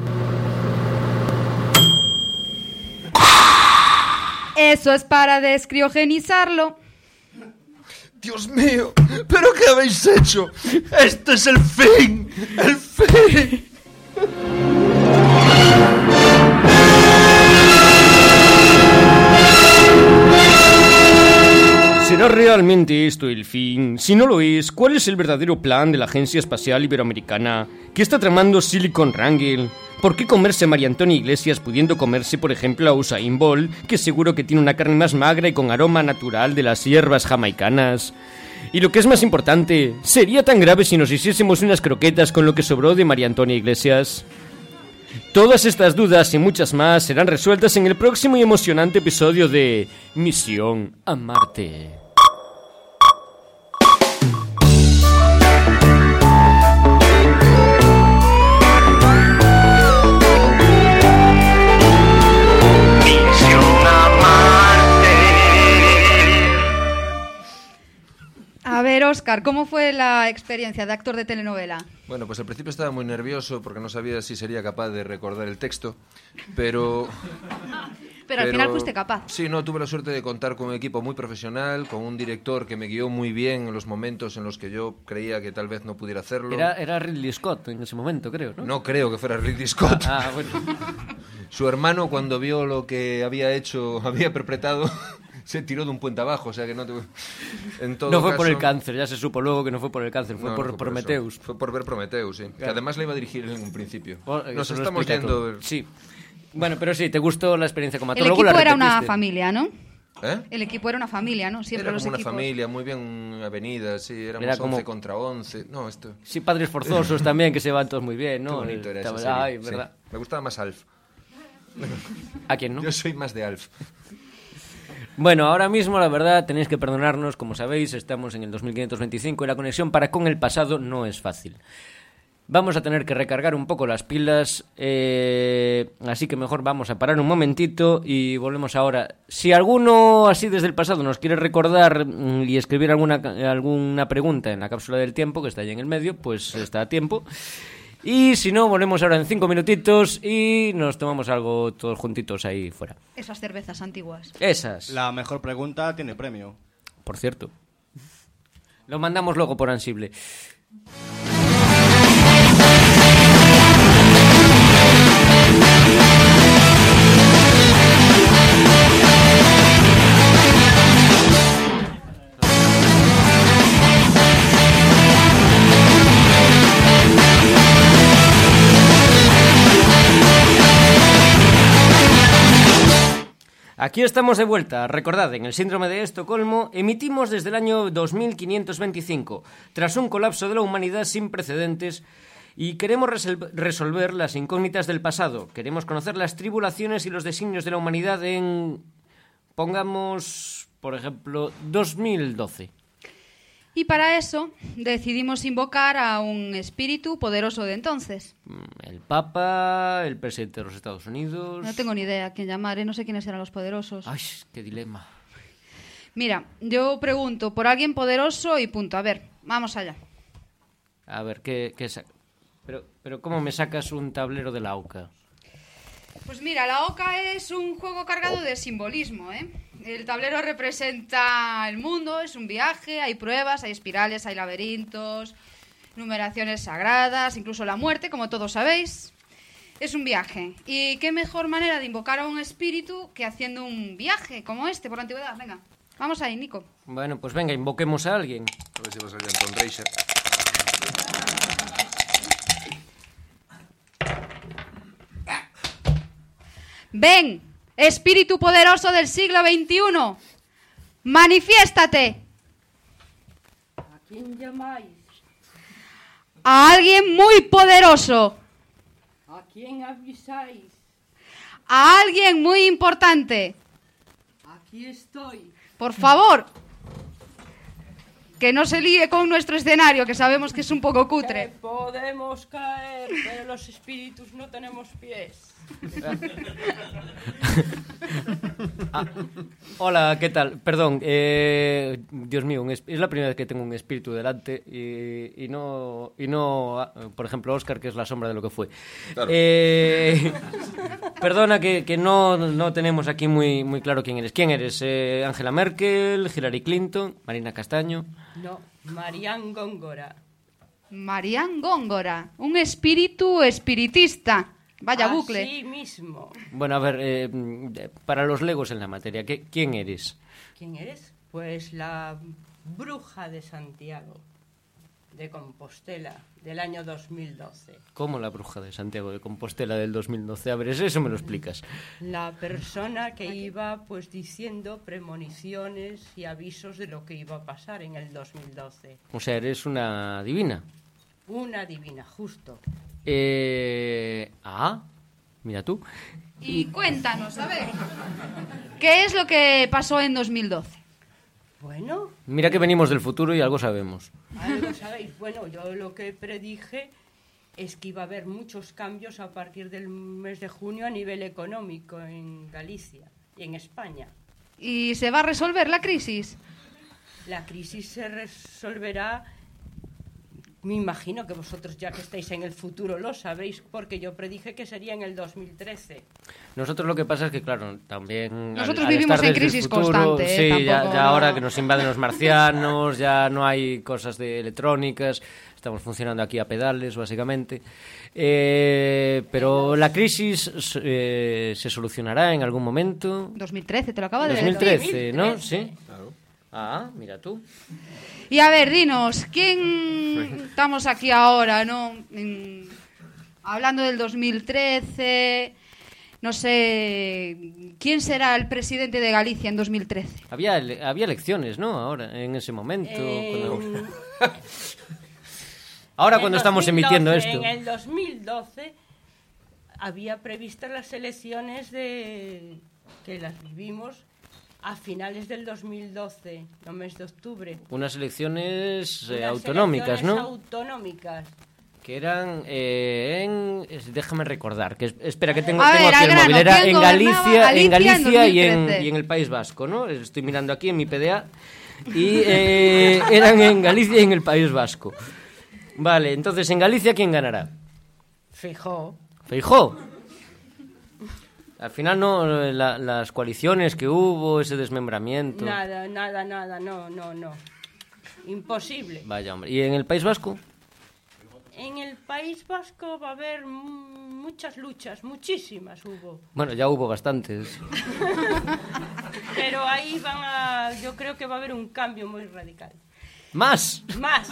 Eso es para descriogenizarlo. Dios mío, ¿pero qué habéis hecho? ¡Este es el fin! ¡El fin! ¿Será realmente esto el fin? Si no lo es, ¿cuál es el verdadero plan de la Agencia Espacial Iberoamericana? ¿Qué está tramando Silicon Rangel? ¿Por qué comerse a María Antonia Iglesias pudiendo comerse, por ejemplo, a Usain Bolt, que seguro que tiene una carne más magra y con aroma natural de las hierbas jamaicanas? Y lo que es más importante, ¿sería tan grave si nos hiciésemos unas croquetas con lo que sobró de María Antonia Iglesias? Todas estas dudas y muchas más serán resueltas en el próximo y emocionante episodio de Misión a Marte. A ver, Óscar, ¿cómo fue la experiencia de actor de telenovela? Bueno, pues al principio estaba muy nervioso porque no sabía si sería capaz de recordar el texto, pero... Pero al final fuiste capaz. Sí, no, tuve la suerte de contar con un equipo muy profesional, con un director que me guió muy bien en los momentos en los que yo creía que tal vez no pudiera hacerlo. Era, era Ridley Scott en ese momento, creo, ¿no? No creo que fuera Ridley Scott. Ah, ah, bueno. Su hermano, cuando vio lo que había hecho, había perpetrado... se tiró de un puente abajo, o sea que no te... En todo no fue caso... por el cáncer, ya se supo luego que no fue por el cáncer, fue no, por no fue Prometheus. Por fue por ver Prometheus, sí. Claro. Que además la iba a dirigir en un principio. Oh, Nos eso estamos yendo... Todo. Sí. Bueno, pero sí, te gustó la experiencia como actor. El Luego equipo la era una repetiste. familia, ¿no? ¿Eh? El equipo era una familia, ¿no? Siempre era los como equipos... una familia, muy bien avenida, sí, éramos Era como... once contra once. No, esto... Sí, padres forzosos también, que se van todos muy bien, ¿no? Qué bonito era esa Estaba... serie. Ay, ¿verdad? Sí. Me gustaba más Alf. ¿A quién no? Yo soy más de Alf. Bueno, ahora mismo, la verdad, tenéis que perdonarnos, como sabéis, estamos en el dos mil quinientos veinticinco y la conexión para con el pasado no es fácil. Vamos a tener que recargar un poco las pilas, eh, así que mejor vamos a parar un momentito y volvemos ahora. Si alguno así desde el pasado nos quiere recordar y escribir alguna, alguna pregunta en la cápsula del tiempo, que está ahí en el medio, pues está a tiempo. Y si no, volvemos ahora en cinco minutitos y nos tomamos algo todos juntitos ahí fuera. Esas cervezas antiguas. Esas. La mejor pregunta tiene premio. Por cierto. Lo mandamos luego por Ansible. Aquí estamos de vuelta. Recordad, en el síndrome de Estocolmo emitimos desde el año dos mil quinientos veinticinco, tras un colapso de la humanidad sin precedentes, y queremos resol- resolver las incógnitas del pasado. Queremos conocer las tribulaciones y los designios de la humanidad en, pongamos, por ejemplo, dos mil doce. Y para eso decidimos invocar a un espíritu poderoso de entonces. El Papa, el presidente de los Estados Unidos... No tengo ni idea a quién llamar, ¿eh? No sé quiénes eran los poderosos. Ay, qué dilema. Mira, yo pregunto por alguien poderoso y punto. A ver, vamos allá. A ver, ¿qué, qué saca? Pero, pero ¿cómo me sacas un tablero de la OCA? Pues mira, la OCA es un juego cargado de simbolismo, ¿eh? el tablero representa el mundo, es un viaje, hay pruebas, hay espirales, hay laberintos, numeraciones sagradas, incluso la muerte, como todos sabéis. Es un viaje. ¿Y qué mejor manera de invocar a un espíritu que haciendo un viaje como este por la antigüedad? Venga, vamos ahí, Nico. Bueno, pues venga, invoquemos a alguien. A ver si va a salir Anton Reixa. Ven, espíritu poderoso del siglo veintiuno, manifiéstate. ¿A quién llamáis? A alguien muy poderoso. ¿A quién avisáis? A alguien muy importante. Aquí estoy. Por favor, que no se líe con nuestro escenario, que sabemos que es un poco Que cutre. podemos caer, pero los espíritus no tenemos pies. Ah, hola, ¿qué tal? Perdón, eh, Dios mío, un es, es la primera vez que tengo un espíritu delante y, y no, y no, ah, por ejemplo, Óscar, que es la sombra de lo que fue. Claro. Eh, perdona que, que no, no tenemos aquí muy, muy claro quién eres. ¿Quién eres? Eh, Angela Merkel, Hillary Clinton, Marina Castaño. No, Marián Góngora. Marián Góngora, un espíritu espiritista. Vaya bucle. Así mismo. Bueno, a ver, eh, para los legos en la materia, ¿qué, ¿quién eres? ¿Quién eres? Pues la bruja de Santiago, de Compostela, del año dos mil doce. ¿Cómo la bruja de Santiago de Compostela del dos mil doce? A ver, eso me lo explicas. La persona que iba pues diciendo premoniciones y avisos de lo que iba a pasar en el dos mil doce. O sea, eres una divina. Una divina, justo. Eh... Ah, mira tú. Y cuéntanos, a ver, ¿qué es lo que pasó en dos mil doce? Bueno, Mira que venimos del futuro y algo sabemos. algo sabéis. Bueno, yo lo que predije es que iba a haber muchos cambios a partir del mes de junio a nivel económico en Galicia y en España. ¿Y se va a resolver la crisis? La crisis se resolverá, me imagino que vosotros ya que estáis en el futuro lo sabréis, porque yo predije que sería en el dos mil trece. Nosotros lo que pasa es que, claro, también... Nosotros al, al vivimos estar en desde el crisis futuro, constante, ¿eh? Sí, ya, Tampoco- ya ahora que nos invaden los marcianos, ya no hay cosas de electrónicas, estamos funcionando aquí a pedales, básicamente. Eh, pero la crisis eh, se solucionará en algún momento. dos mil trece, te lo acabo de dos mil decir. trece, ¿no? dos mil trece. Sí. Ah, mira tú. Y a ver, dinos, ¿quién estamos aquí ahora, no? En- Hablando del dos mil trece, no sé, ¿quién será el presidente de Galicia en dos mil trece? Había, ele- había elecciones, ¿no? Ahora, en ese momento. con la- En- Ahora en cuando estamos dos mil doce, emitiendo esto. En el dos mil doce había previstas las elecciones de que las vivimos a finales del dos mil doce, no mes de octubre. Unas elecciones eh, Unas autonómicas, elecciones ¿no? autonómicas. Que eran eh, en... es- Déjame recordar. que es- Espera, que tengo, A tengo ver, aquí al el grano, móvil. Era ¿quién en gobernaba Galicia, Galicia en en Galicia y, en, dos mil trece? y en el País Vasco, ¿no? Estoy mirando aquí en mi P D A. Y eh, eran en Galicia y en el País Vasco. Vale, entonces, ¿en Galicia quién ganará? Fijó. Feijó. Al final no, la- las coaliciones que hubo, ese desmembramiento. Nada, nada, nada, no, no, no. Imposible. Vaya, hombre. ¿Y en el País Vasco? En el País Vasco va a haber mm, muchas luchas, muchísimas hubo. Bueno, ya hubo bastantes. Pero ahí van a, yo creo que va a haber un cambio muy radical. ¡Más! Más.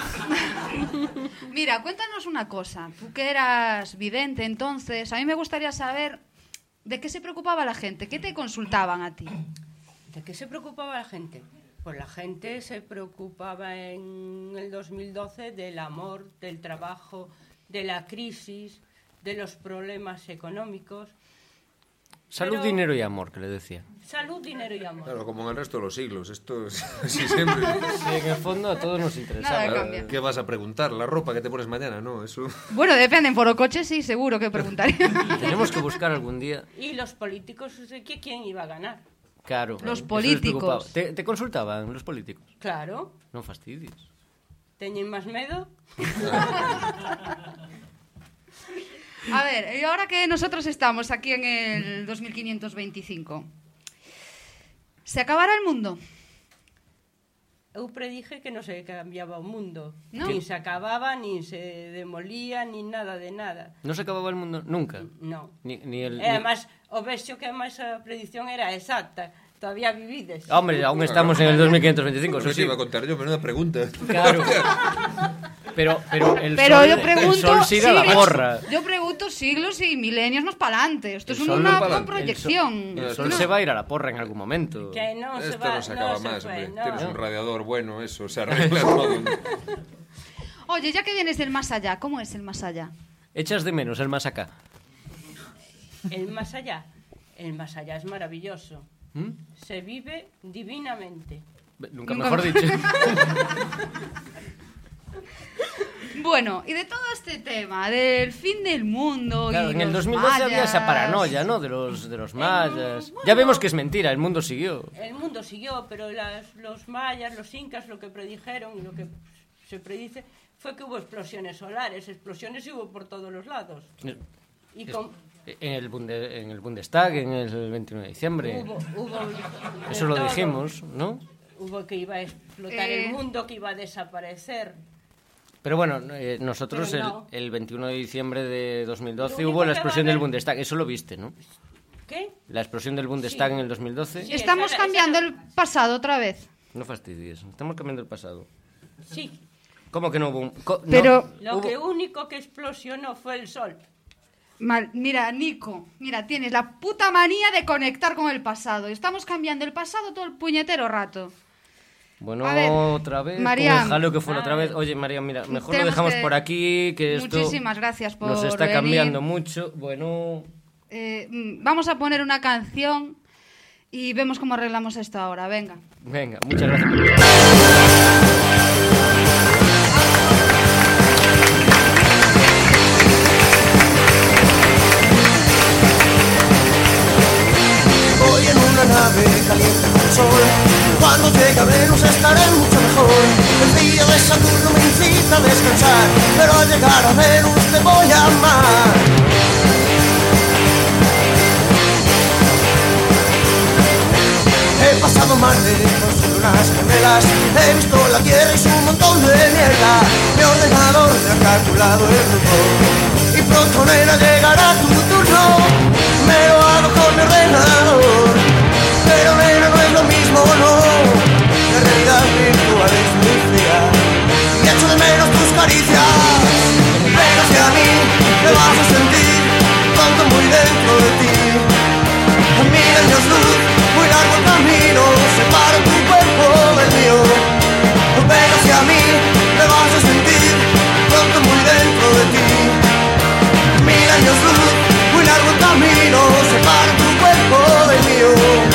Mira, cuéntanos una cosa. Tú que eras vidente entonces, a mí me gustaría saber de qué se preocupaba la gente, qué te consultaban a ti. ¿De qué se preocupaba la gente? Pues la gente se preocupaba en el dos mil doce del amor, del trabajo, de la crisis, de los problemas económicos. Salud, Pero- dinero y amor, que le decía. Salud, dinero y amor. Claro, como en el resto de los siglos, esto es así siempre. Sí, en el fondo a todos nos interesaba. Nada cambia. ¿Qué vas a preguntar? ¿La ropa que te pones mañana? No, eso... Bueno, depende, en Forocoche sí, seguro que preguntaría. Tenemos que buscar algún día. Y los políticos, ¿de qué- ¿quién iba a ganar? Claro. Los eso les políticos. preocupaba. ¿Te, te consultaban los políticos? Claro, No fastidies. ¿teñen más miedo? A ver, y ahora que nosotros estamos aquí en el dos mil quinientos veinticinco, Se acabará el mundo. Eu predije que non se cambiaba o mundo. No. Nin se acababa, nin se demolía, nin nada de nada. Non se acababa el mundo nunca. Non. Ni, ni el, E además, o vexo que máis a predicción era exacta. Todavía vivides. Hombre, aún estamos en el dos mil quinientos veinticinco. Eso Eso sí sí. iba a contar yo, menuda pregunta. Claro. Pero, pero el Pero sol, yo pregunto el sol sigue a la siglos- borra. Yo pregunto siglos y milenios más para adelante. Esto El es sol una no pa'lante. proyección. El sol No. se va a ir a la porra en algún momento. Que non se Esto va, no se acaba non más, se hombre. fue, Tienes no. un radiador bueno, eso, se arregla todo. Oye, ya que vienes del más allá, ¿cómo es el más allá? Echas de menos el más acá. El más allá. El más allá es maravilloso. ¿Mm? Se vive divinamente. Nunca, Nunca mejor dicho. Bueno, y de todo este tema, del fin del mundo Claro, y en el los dos mil doce había esa mayas. paranoia, ¿no? De los, de los mayas. bueno. Ya vemos que es mentira, el mundo siguió. El mundo siguió, pero las, los mayas, los incas, lo que predijeron y lo que se predice fue que hubo explosiones solares. Explosiones hubo por todos los lados. Y con, En el, Bunde- en el Bundestag, en el veintiuno de diciembre. hubo, hubo de Eso lo todo. dijimos, ¿no? Hubo que iba a explotar Eh. el mundo, que iba a desaparecer. Pero bueno, eh, nosotros Pero no. el, el veintiuno de diciembre de dos mil doce Lo único hubo la que va explosión a del haber- Bundestag. Eso lo viste, ¿no? ¿Qué? La explosión del Bundestag Sí. en el dos mil doce. Sí. Estamos esa- esa- cambiando el pasado otra vez. No fastidies, estamos cambiando el pasado. Sí. ¿Cómo que no hubo un...? co- no, Pero- Lo hubo- que único que explosionó fue el sol. Mal, mira, Nico, mira, tienes la puta manía de conectar con el pasado. Estamos cambiando el pasado todo el puñetero rato. Bueno, A ver, otra vez, Mariam. con el jaleo que fue la otra Ah. vez. Oye, María, mira, mejor lo Tenemos dejamos que- por aquí, que esto Muchísimas gracias por nos está venir. cambiando mucho. Bueno, Eh, mm, vamos a poner una canción y vemos cómo arreglamos esto ahora. Venga. venga, muchas gracias. Voy en una nave caliente con sol. Cuando llegue a Venus estaré mucho mejor. El frío de Saturno me incita a descansar, pero al llegar a Venus te voy a amar. He pasado Marte con sus lunas gemelas. He visto la Tierra y su montón de mierda. Mi ordenador me ha calculado el rumbo y pronto, nena, llegará tu turno. Me lo hago con mi ordenador, pero nena, no es lo mismo, no. La realidad virtual es muy fría y echo de menos tus caricias. Ven hacia mí, me vas a sentir pronto muy dentro de ti. Mil años luz, muy largo el camino, separa tu cuerpo del mío. Ven hacia mí, me vas a sentir pronto muy dentro de ti. Mil años luz, muy largo el camino, separa tu cuerpo del mío.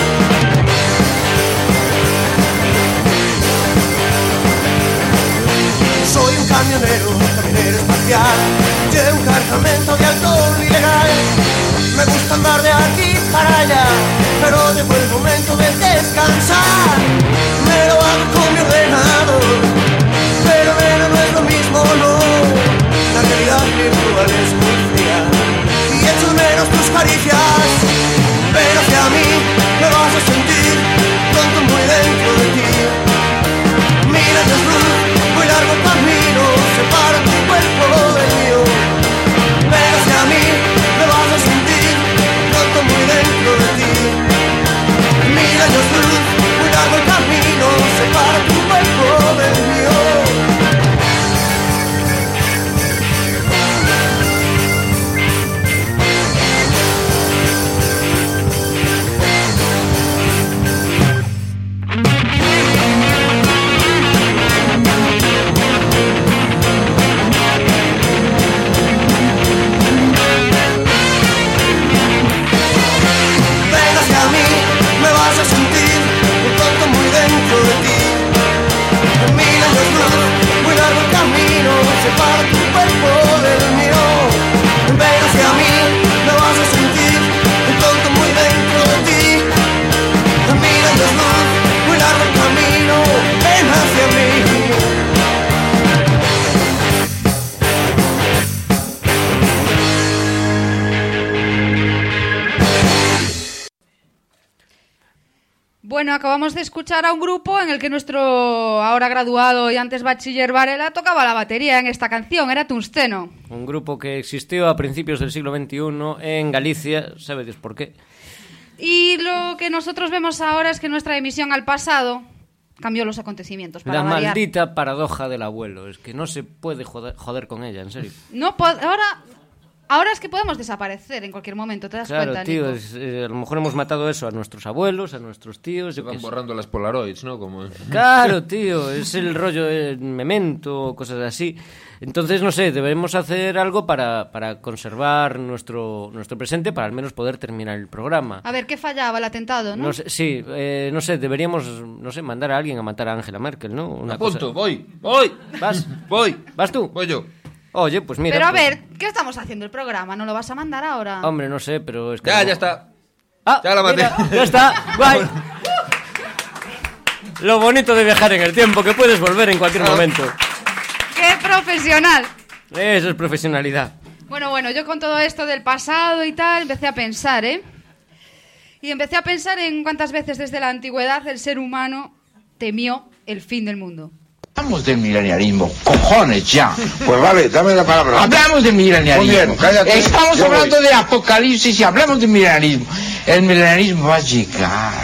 Soy un camionero, camionero espacial. Llevo un cargamento de alcohol ilegal. Me gusta andar de aquí para allá, pero llegó el momento de descansar. Me lo hago con mi ordenador, pero nena, no es lo mismo, no. La realidad virtual es muy fría y echo de menos tus caricias. Ven hacia mí, me vas a sentir pronto muy dentro de ti. Mil años luz, muy largo el camino, separa tu cuerpo del mío. Ven hacia mí, me vas a sentir pronto muy dentro de ti. Mil años luz, muy largo el camino, separa tu cuerpo del mío. Bueno, acabamos de escuchar a un grupo en el que nuestro ahora graduado y antes bachiller Varela tocaba la batería en esta canción, era Tungsteno. Un grupo que existió a principios del siglo veintiuno en Galicia, sabe Dios por qué. Y lo que nosotros vemos ahora es que nuestra emisión al pasado cambió los acontecimientos, para La variar. maldita paradoja del abuelo, es que no se puede joder, joder con ella, en serio. No po- ahora, ahora es que podemos desaparecer en cualquier momento, ¿te das Claro, cuenta, tío, Nico? es, eh, a lo mejor hemos matado eso a nuestros abuelos, a nuestros tíos. Se yo van qué sé. borrando las Polaroids, ¿no? Como... Claro, tío, es el rollo de Memento, cosas así. Entonces, no sé, debemos hacer algo para, para conservar nuestro, nuestro presente, para al menos poder terminar el programa. A ver, ¿qué fallaba el atentado, no? No sé, sí, eh, no sé, deberíamos, no sé, mandar a alguien a matar a Angela Merkel, ¿no? Una Apunto, cosa- voy, voy, ¿Vas? voy. ¿Vas tú? Voy yo. Oye, pues mira. Pero a pues- ver, ¿qué estamos haciendo el programa? ¿No lo vas a mandar ahora? Hombre, no sé, pero es que... Ya, ya está. Ah, Ya la maté. mira, ya está, guay. Lo bonito de viajar en el tiempo, que puedes volver en cualquier momento. ¡Qué profesional! Eso es profesionalidad. Bueno, bueno, yo con todo esto del pasado y tal, empecé a pensar, ¿eh? Y empecé a pensar en cuántas veces desde la antigüedad el ser humano temió el fin del mundo. Hablamos del milenialismo, cojones ya. Pues vale, dame la palabra. Hablamos del milenialismo. Muy bien, cállate. Estamos Yo hablando voy. de apocalipsis y hablamos del milenialismo. El milenialismo va a llegar.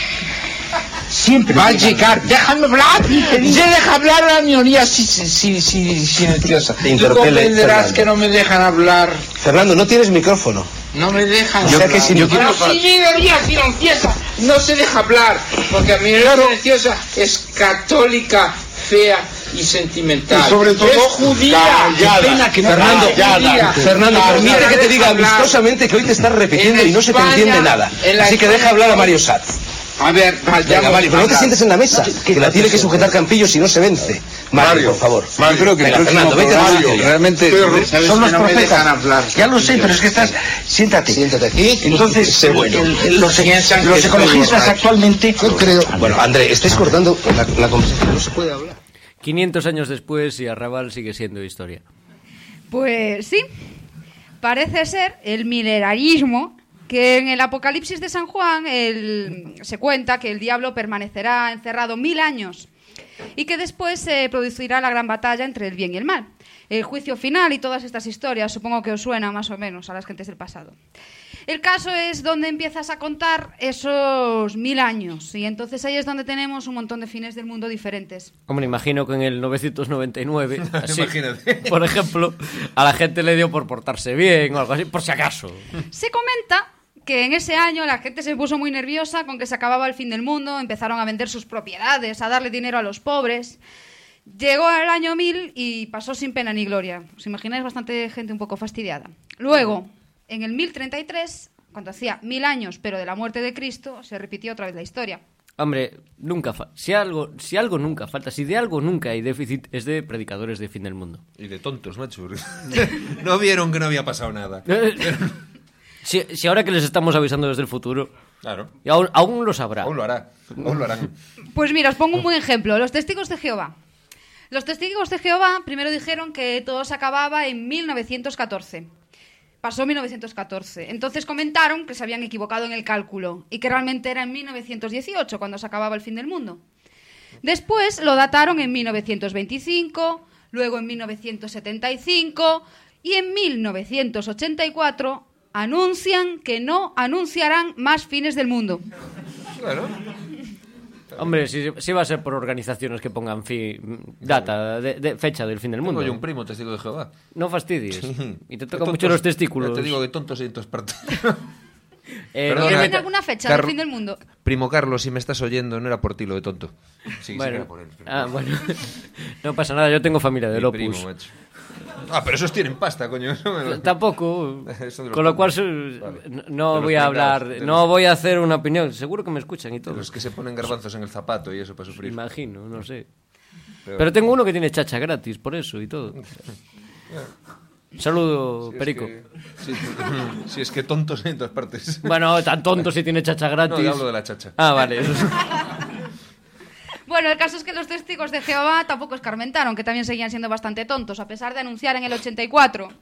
Siempre va a llegar. Déjame hablar. Se deja hablar a la minoría si, si, si, si, silenciosa. Te Tú interpele, comprenderás Fernando. que no me dejan hablar. Fernando, no tienes micrófono. No me dejan Yo hablar. que si yo quiero- La minoría silenciosa no se deja hablar. Porque la minoría silenciosa es católica, fea y sentimental. Y sobre todo, es judía. callada. Qué pena que me Fernando, es judía. Fernando, Ah, permite ya que te diga deja hablar. amistosamente que hoy te estás repitiendo En y no se te España, entiende nada. en la Así que España- deja hablar a Mario Satz. A ver, Venga, vayamos Mario, pero no te a sientes en la mesa, que la tiene que sujetar Campillo si no se vence. Mario, por favor. Mario, creo que el Venga, próximo Fernando, vete a la programa, sitio. realmente ¿sabes son que los no me profetas. dejan hablar? Ya lo sé, pero es que estás... Siéntate. Siéntate aquí. Entonces, sé bueno. el- el- los, Piensan que los estoy ecologistas borracho. actualmente... Yo creo. Bueno, André, estáis cortando la, la conversación, no se puede hablar. quinientos años después y Arrabal sigue siendo historia. Pues sí, parece ser el milenarismo que en el Apocalipsis de San Juan el- se cuenta que el diablo permanecerá encerrado mil años y que después se producirá la gran batalla entre el bien y el mal. El juicio final y todas estas historias supongo que os suenan más o menos a las gentes del pasado. El caso es donde empiezas a contar esos mil años y entonces ahí es donde tenemos un montón de fines del mundo diferentes. Hombre, imagino que en el novecientos noventa y nueve, así, Imagínate. por ejemplo, a la gente le dio por portarse bien o algo así, por si acaso. Se comenta que en ese año la gente se puso muy nerviosa con que se acababa el fin del mundo, empezaron a vender sus propiedades, a darle dinero a los pobres. Llegó el año mil y pasó sin pena ni gloria. Os imagináis bastante gente un poco fastidiada. Luego, en el mil treinta y tres, cuando hacía mil años, pero de la muerte de Cristo, se repitió otra vez la historia. Hombre, nunca fa- si algo, si algo nunca falta, si de algo nunca hay déficit, es de predicadores de fin del mundo. Y de tontos, macho. No vieron que no había pasado nada. Si, si ahora que les estamos avisando desde el futuro, Claro. y aún, aún lo sabrá. Aún lo hará. Aún lo harán. Pues mira, os pongo un buen ejemplo. Los testigos de Jehová. Los testigos de Jehová primero dijeron que todo se acababa en mil novecientos catorce. Pasó mil novecientos catorce. Entonces comentaron que se habían equivocado en el cálculo y que realmente era en mil novecientos dieciocho cuando se acababa el fin del mundo. Después lo dataron en mil novecientos veinticinco, luego en mil novecientos setenta y cinco y en mil novecientos ochenta y cuatro anuncian que no anunciarán más fines del mundo. Claro. Hombre, si, si va a ser por organizaciones que pongan fi- data, de, de fecha del fin del mundo. Tengo yo un primo testigo de Jehová. No fastidies. Y te De tocan tontos- mucho los testículos. ya te digo que tontos y en todas partes. Eh, Perdona, ¿Y no- tiene alguna fecha Carlo- del fin del mundo? Primo Carlos, si me estás oyendo, no era por ti lo de tonto. Sí, sí que bueno, era por él. pero- ah, bueno. No pasa nada, yo tengo familia de Mi Lopus. primo, macho. Ah, pero esos tienen pasta, coño. Eso me lo- Tampoco. Eso de los Con lo cual tontos. su- Vale. no- De no los voy a pringados, hablar, de no los- voy a hacer una opinión. Seguro que me escuchan y todo. Los que se ponen garbanzos en el zapato y eso para sufrir. Imagino, no sé. Pero- Pero tengo uno que tiene chacha gratis, por eso y todo. Saludo, Si es Perico. que- si, si es que tontos en todas partes. Bueno, tan tonto si tiene chacha gratis. No, yo hablo de la chacha. Ah, vale. Bueno, el caso es que los testigos de Jehová tampoco escarmentaron, que también seguían siendo bastante tontos, a pesar de anunciar en el ochenta y cuatro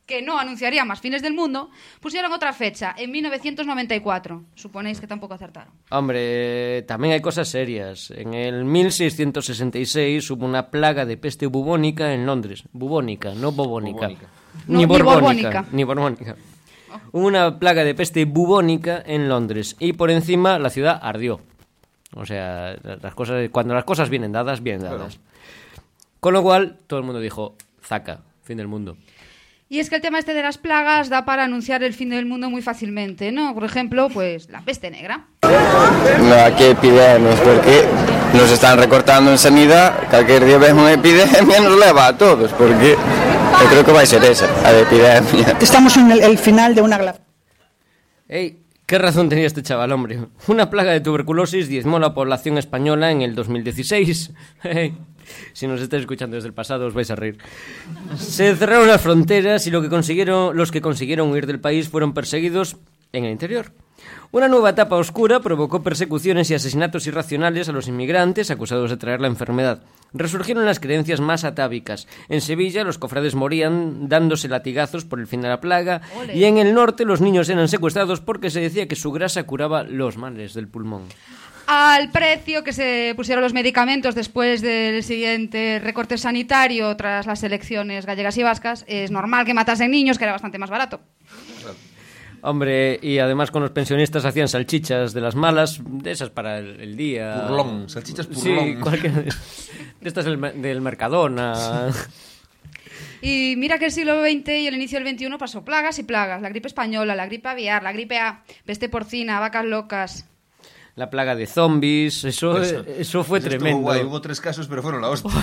que no anunciaría más fines del mundo, pusieron otra fecha, en mil novecientos noventa y cuatro. Suponéis que tampoco acertaron. Hombre, también hay cosas serias. En el mil seiscientos sesenta y seis hubo una plaga de peste bubónica en Londres. Bubónica, no bobónica. Bubónica. Ni, No, ni borbónica, borbónica. Ni borbónica. Hubo una plaga de peste bubónica en Londres y por encima la ciudad ardió. O sea, las cosas, cuando las cosas vienen dadas, vienen dadas. Claro. Con lo cual, todo el mundo dijo, zaca, fin del mundo. Y es que el tema este de las plagas da para anunciar el fin del mundo muy fácilmente, ¿no? Por ejemplo, pues la peste negra. No, aquí epidemias, porque nos están recortando en sanidad, cualquier día ves una epidemia nos leva a todos, porque yo creo que va a ser esa, la epidemia. Estamos en el, el final de una glaciación. Ey, qué razón tenía este chaval, hombre. Una plaga de tuberculosis diezmó la población española en el dos mil dieciséis. Hey. Si nos estáis escuchando desde el pasado os vais a reír. Se cerraron las fronteras y lo que consiguieron, los que consiguieron huir del país fueron perseguidos en el interior. Una nueva etapa oscura provocó persecuciones y asesinatos irracionales a los inmigrantes acusados de traer la enfermedad. Resurgieron las creencias más atávicas. En Sevilla los cofrades morían dándose latigazos por el fin de la plaga. ¡Ole! Y en el norte los niños eran secuestrados porque se decía que su grasa curaba los males del pulmón. Al precio que se pusieron los medicamentos después del siguiente recorte sanitario tras las elecciones gallegas y vascas, es normal que matasen niños, que era bastante más barato. Hombre, y además con los pensionistas hacían salchichas de las malas, de esas para el, el día. Purlón, salchichas purlón. Sí, cualquier de, de estas del, del Mercadona. Y mira que el siglo veinte y el inicio del veintiuno pasó plagas y plagas. La gripe española, la gripe aviar, la gripe A, peste porcina, vacas locas. La plaga de zombies, eso, eso, eso fue eso tremendo. Guay. Hubo tres casos, pero fueron la hostia.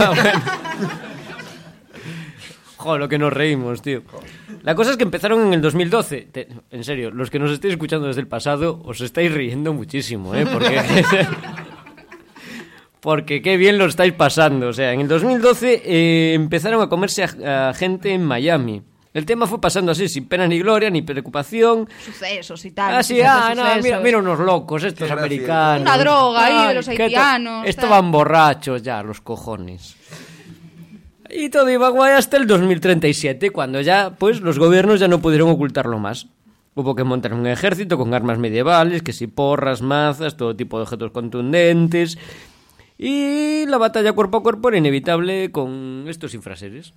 Joder, lo que nos reímos, tío. La cosa es que empezaron en el dos mil doce. Te, en serio, los que nos estáis escuchando desde el pasado, os estáis riendo muchísimo, ¿eh? Porque, porque qué bien lo estáis pasando. O sea, en el dos mil doce eh, empezaron a comerse a, a gente en Miami. El tema fue pasando así, sin pena ni gloria, ni preocupación. Sucesos y tal. Ah, sí, ah, no, mira, mira unos locos, estos americanos. Una droga ahí de los haitianos. Estaban borrachos ya, los cojones. Y todo iba guay hasta el dos mil treinta y siete, cuando ya, pues, los gobiernos ya no pudieron ocultarlo más. Hubo que montar un ejército con armas medievales, que si porras, mazas, todo tipo de objetos contundentes. Y la batalla cuerpo a cuerpo era inevitable con estos infraseres.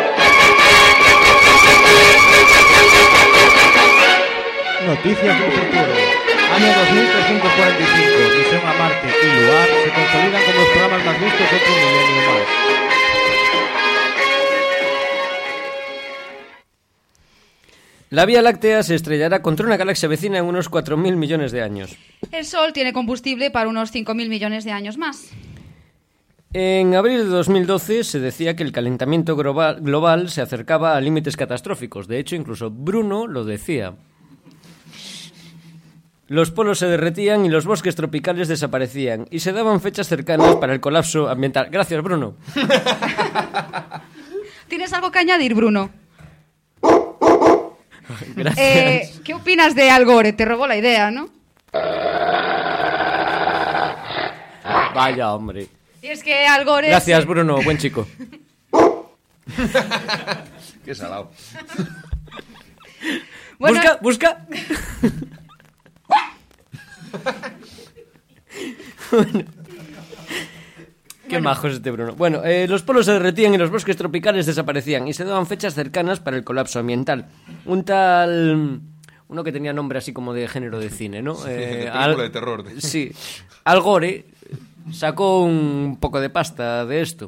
Noticias del futuro. Año dos mil trescientos cuarenta y cinco. Misión a Marte y Luar se consolidan como los programas más vistos de otro milenio más. La Vía Láctea se estrellará contra una galaxia vecina en unos cuatro mil millones de años. El Sol tiene combustible para unos cinco mil millones de años más. En abril de dos mil doce se decía que el calentamiento global, global se acercaba a límites catastróficos. De hecho, incluso Bruno lo decía. Los polos se derretían y los bosques tropicales desaparecían. Y se daban fechas cercanas para el colapso ambiental. Gracias, Bruno. ¿Tienes algo que añadir, Bruno? Gracias. Eh, ¿Qué opinas de Al Gore? Te robó la idea, ¿no? Vaya, hombre. Y es que Al Gore... Gracias, es... Bruno. Buen chico. Qué salado. Bueno... Busca, busca. Bueno. Qué bueno. Majo es este Bruno. Bueno, eh, los polos se derretían y los bosques tropicales desaparecían y se daban fechas cercanas para el colapso ambiental. Un tal... Uno que tenía nombre así como de género de cine, ¿no? Sí, eh, de película Al... de terror. Sí. Al Gore sacó un poco de pasta de esto.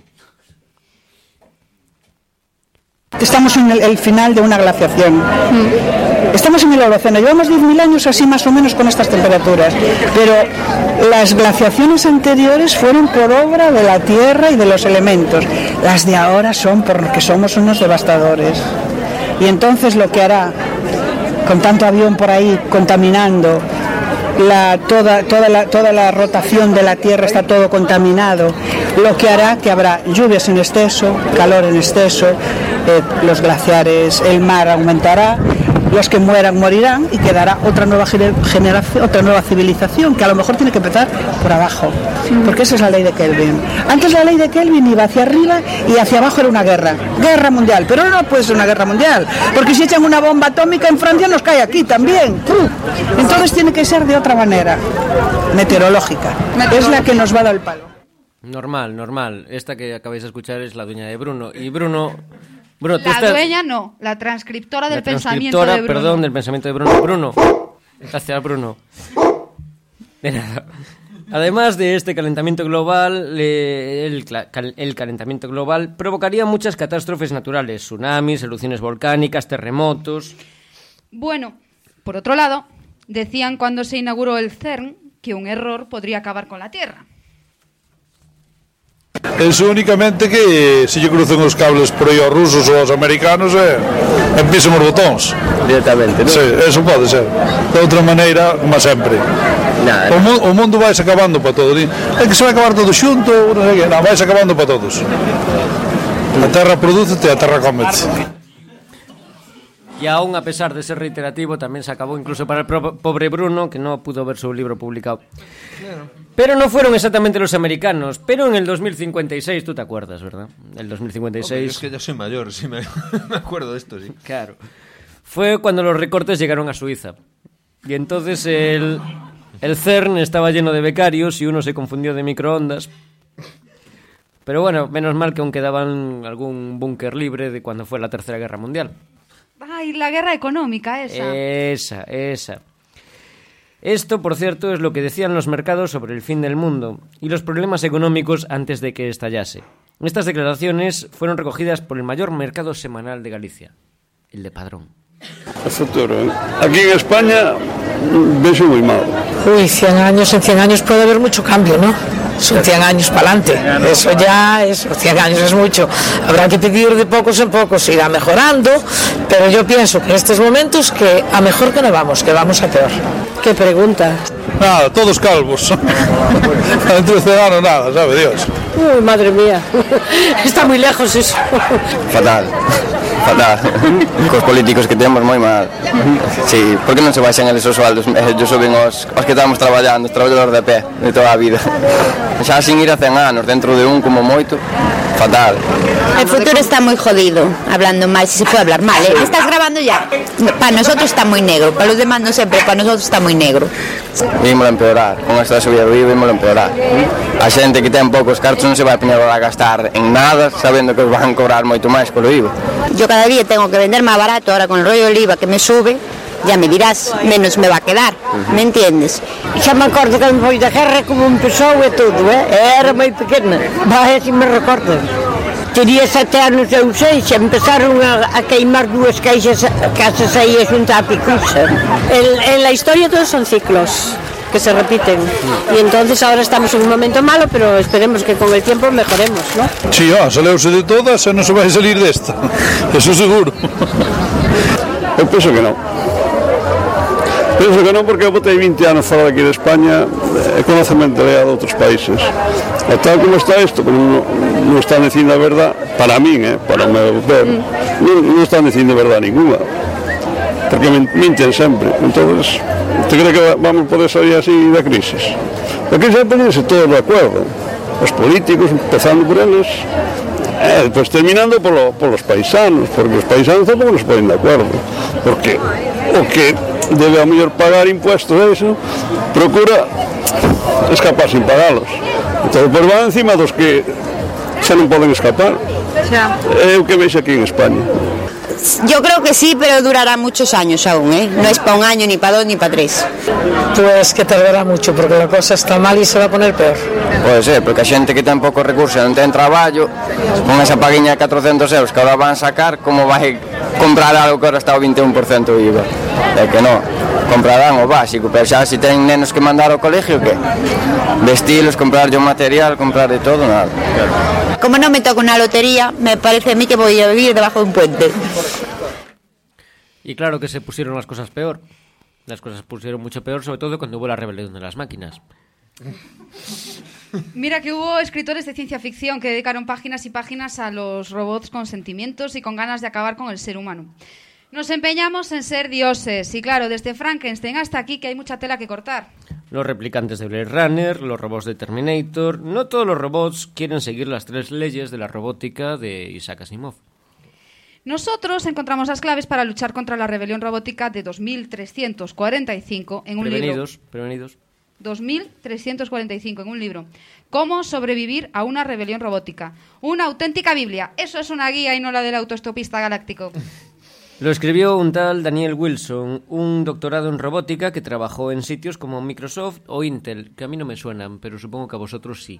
Estamos en el, el final de una glaciación. Estamos en el Holoceno. Llevamos diez mil años así más o menos con estas temperaturas. Pero las glaciaciones anteriores fueron por obra de la Tierra y de los elementos. Las de ahora son porque somos unos devastadores. Y entonces lo que hará, con tanto avión por ahí contaminando, la, toda, toda, la, toda la rotación de la Tierra está todo contaminado, lo que hará que habrá lluvias en exceso, calor en exceso, eh, los glaciares, el mar aumentará Los que mueran morirán y quedará otra nueva generación, otra nueva civilización que a lo mejor tiene que empezar por abajo, porque esa es la ley de Kelvin. Antes la ley de Kelvin iba hacia arriba y hacia abajo era una guerra, guerra mundial, pero no puede ser una guerra mundial, porque si echan una bomba atómica en Francia nos cae aquí también. Entonces tiene que ser de otra manera, meteorológica, es la que nos va a dar el palo. Normal, normal. Esta que acabáis de escuchar es la dueña de Bruno. Y Bruno... Bruno tú la estás... dueña no, la transcriptora del la pensamiento transcriptora, de Bruno. perdón, del pensamiento de Bruno. Bruno, gracias Bruno. De nada. Además de este calentamiento global, eh, el, el calentamiento global provocaría muchas catástrofes naturales, tsunamis, erupciones volcánicas, terremotos... Bueno, por otro lado, decían cuando se inauguró el CERN que un error podría acabar con la Tierra. Eso únicamente que se lle crucen os cables por aí aos rusos ou aos americanos e eh, empiezan os botóns directamente, non? Sí, eso pode ser. De outra maneira, como sempre. Nah, o, mu- o mundo vai se acabando para todos. É que se vai acabar todo xunto, non sei que, non, vai se acabando para todos. A terra prodúcete, a terra cómete. Y aún a pesar de ser reiterativo, también se acabó incluso para el pro- pobre Bruno, que no pudo ver su libro publicado. Claro. Pero no fueron exactamente los americanos, pero en el dos mil cincuenta y seis, tú te acuerdas, ¿verdad? El dos mil cincuenta y seis... Hombre, es que yo soy mayor, sí, me, me acuerdo de esto, sí. Claro. Fue cuando los recortes llegaron a Suiza. Y entonces el, el CERN estaba lleno de becarios y uno se confundió de microondas. Pero bueno, menos mal que aún quedaban algún búnker libre de cuando fue la Tercera Guerra Mundial. Ay, la guerra económica esa. Esa, esa. Esto, por cierto, es lo que decían los mercados sobre el fin del mundo y los problemas económicos antes de que estallase. Estas declaraciones fueron recogidas por el mayor mercado semanal de Galicia, el de Padrón. El futuro, ¿eh? Aquí en España ves muy mal. Uy, cien años, en cien años puede haber mucho cambio, ¿no? Son cien años para adelante, eso ya es, cien años es mucho. Habrá que pedir de pocos en pocos, irá mejorando, pero yo pienso que en estos momentos que a mejor que no vamos, que vamos a peor. ¿Qué pregunta? Nada, todos calvos. Entre ciudadanos nada, sabe Dios. Uy, madre mía, está muy lejos eso. Fatal, fatal. Cos políticos que temos moi mal. Sí, por que non se baixan eles os sueldos? Eh, yo suben os, os que estamos traballando, os traballadores de pé, de toda a vida. Xa sin ir a cen anos, dentro de un como moito, fatal. El futuro está muy jodido, hablando mal, si se puede hablar mal, ¿eh? ¿Estás grabando ya? Para nosotros está muy negro, para los demás no sé, pero para nosotros está muy negro. Vimos empeorar, con esta subida do I V A vimos empeorar. A xente que ten poucos cartos non se vai a poñer a gastar en nada, sabendo que os van cobrar moito máis polo I V A. Yo cada día tengo que vender más barato, ahora con el rollo del I V A que me sube, ya me dirás, menos me va a quedar, ¿me entiendes? Xa me acordo que foi da guerra como empezou e todo, eh? Era moi pequena, vai así me recordo. Tería sete anos ou seis, e empezaron a, a queimar dúas caixas, casas aí xunto a Picusa. En, en la historia todos son ciclos que se repiten, y entonces ahora estamos en un momento malo, pero esperemos que con el tiempo mejoremos, ¿no? Sí, ó, saleuse de todas e non se vai salir desta, eso seguro. Eu penso que non. Penso que non porque eu botei vinte anos fora daqui de España e conoce a mentalidade de outros países. E tal como está isto, que non, non están dicindo a verdad, para min, eh, para o meu ver, non, non están dicindo a verdad ninguna. Porque minten sempre. Entonces, te cree que vamos poder salir así da crisis? A crisis é ponerse todos de acuerdo. Os políticos, empezando por eles, e despois terminando polo, polos paisanos, porque os paisanos tampouco nos ponen de acuerdo. Porque o que debe a mellor pagar impuestos a eso, procura escapar sin pagalos. Entón, pois van encima dos que xa non poden escapar. É o que veis aquí en España. Yo creo que sí, pero durará muchos años aún, ¿eh? No es para un año, ni para dos, ni para tres. Pues que tardará mucho, porque la cosa está mal y se va a poner peor. Pode ser, porque a xente que ten poucos recursos e non ten traballo, con esa paguiña de catrocentos euros que ahora van sacar, como vai comprar algo que ahora está ao vinte e un por ciento I V A? É que non, comprarán o básico, pero xa se ten nenos que mandar ao colegio, que vestilos, comprar yo material, comprar de todo, nada. Como no me toca una lotería, me parece a mí que voy a vivir debajo de un puente. Y claro que se pusieron las cosas peor. Las cosas se pusieron mucho peor, sobre todo cuando hubo la rebelión de las máquinas. Mira que hubo escritores de ciencia ficción que dedicaron páginas y páginas a los robots con sentimientos y con ganas de acabar con el ser humano. Nos empeñamos en ser dioses y claro, desde Frankenstein hasta aquí que hay mucha tela que cortar. Los replicantes de Blade Runner, los robots de Terminator... No todos los robots quieren seguir las tres leyes de la robótica de Isaac Asimov. Nosotros encontramos las claves para luchar contra la rebelión robótica de dos mil trescientos cuarenta y cinco en un prevenidos, libro... Prevenidos, dos mil trescientos cuarenta y cinco en un libro. Cómo sobrevivir a una rebelión robótica. Una auténtica Biblia. Eso es una guía y no la del autoestopista galáctico. Lo escribió un tal Daniel Wilson, un doctorado en robótica que trabajó en sitios como Microsoft o Intel, que a mí no me suenan, pero supongo que a vosotros sí.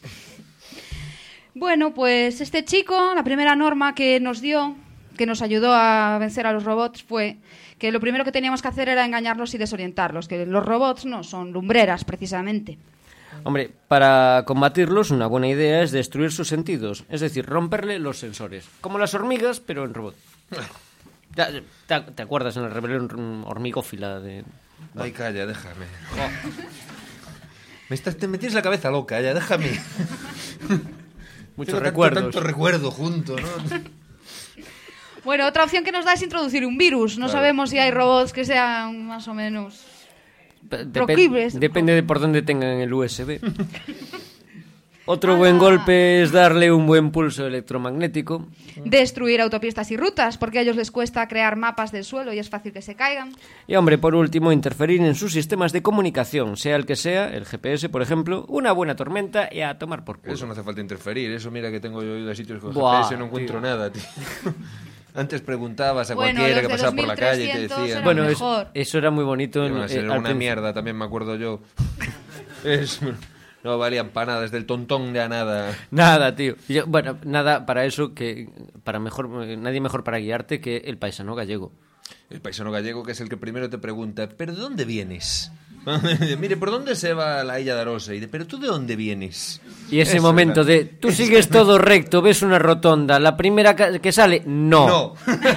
Bueno, pues este chico, la primera norma que nos dio, que nos ayudó a vencer a los robots, fue que lo primero que teníamos que hacer era engañarlos y desorientarlos, que los robots no son lumbreras, precisamente. Hombre, para combatirlos una buena idea es destruir sus sentidos, es decir, romperle los sensores, como las hormigas, pero en robot. ¿Te, te acuerdas en la rebelión hormigófila de...? Ay, calla, déjame. Oh. Me, estás, te, me tienes la cabeza loca, ya, déjame. Muchos Tengo recuerdos. Tanto, tanto recuerdo junto, ¿no? Bueno, otra opción que nos da es introducir un virus. No claro. sabemos si hay robots que sean más o menos Dep- proclives. Depende de por dónde tengan el U S B. Otro buen golpe es darle un buen pulso electromagnético. Destruir autopistas y rutas, porque a ellos les cuesta crear mapas del suelo y es fácil que se caigan. Y, hombre, por último, interferir en sus sistemas de comunicación, sea el que sea, el G P S, por ejemplo, una buena tormenta y a tomar por culo. Eso no hace falta interferir, eso mira que tengo yo ido a sitios con Buah, G P S y no encuentro tío. nada, tío. Antes preguntabas a Bueno, cualquiera los que de pasaba por la calle y te decían... Bueno, es- mejor. eso era muy bonito. En, Iban a ser eh, al una principio. mierda, también me acuerdo yo. Es- no valían para nada, desde el tontón de a nada. Nada, tío. Yo- bueno, nada para eso que... para mejor Nadie mejor para guiarte que el paisano gallego. El paisano gallego, que es el que primero te pregunta, ¿pero de dónde vienes? Mire, ¿por dónde se va la Illa de Arosa? Y de, ¿pero tú de dónde vienes? Y ese Eso momento era. de... Tú sigues todo recto, ves una rotonda, la primera ca- que sale... No. No.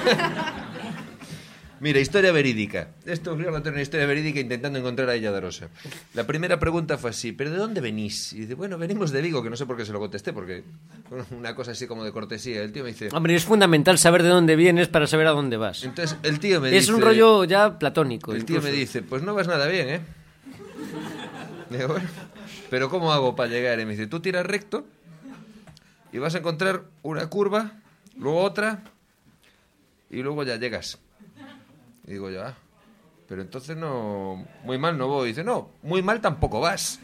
Mira, historia verídica. Esto ocurrió en una historia verídica intentando encontrar a Illa de Arosa. La primera pregunta fue así, ¿pero de dónde venís? Y dice, bueno, venimos de Vigo, que no sé por qué se lo contesté, porque una cosa así como de cortesía. El tío me dice... Hombre, es fundamental saber de dónde vienes para saber a dónde vas. Entonces el tío me es dice... un rollo ya platónico. El tío incluso. me dice, pues no vas nada bien, ¿eh? Digo, bueno, pero ¿cómo hago para llegar? Y me dice, tú tiras recto y vas a encontrar una curva, luego otra y luego ya llegas. Y digo yo, ah, pero entonces no... Muy mal no voy. Y dice, no, muy mal tampoco vas.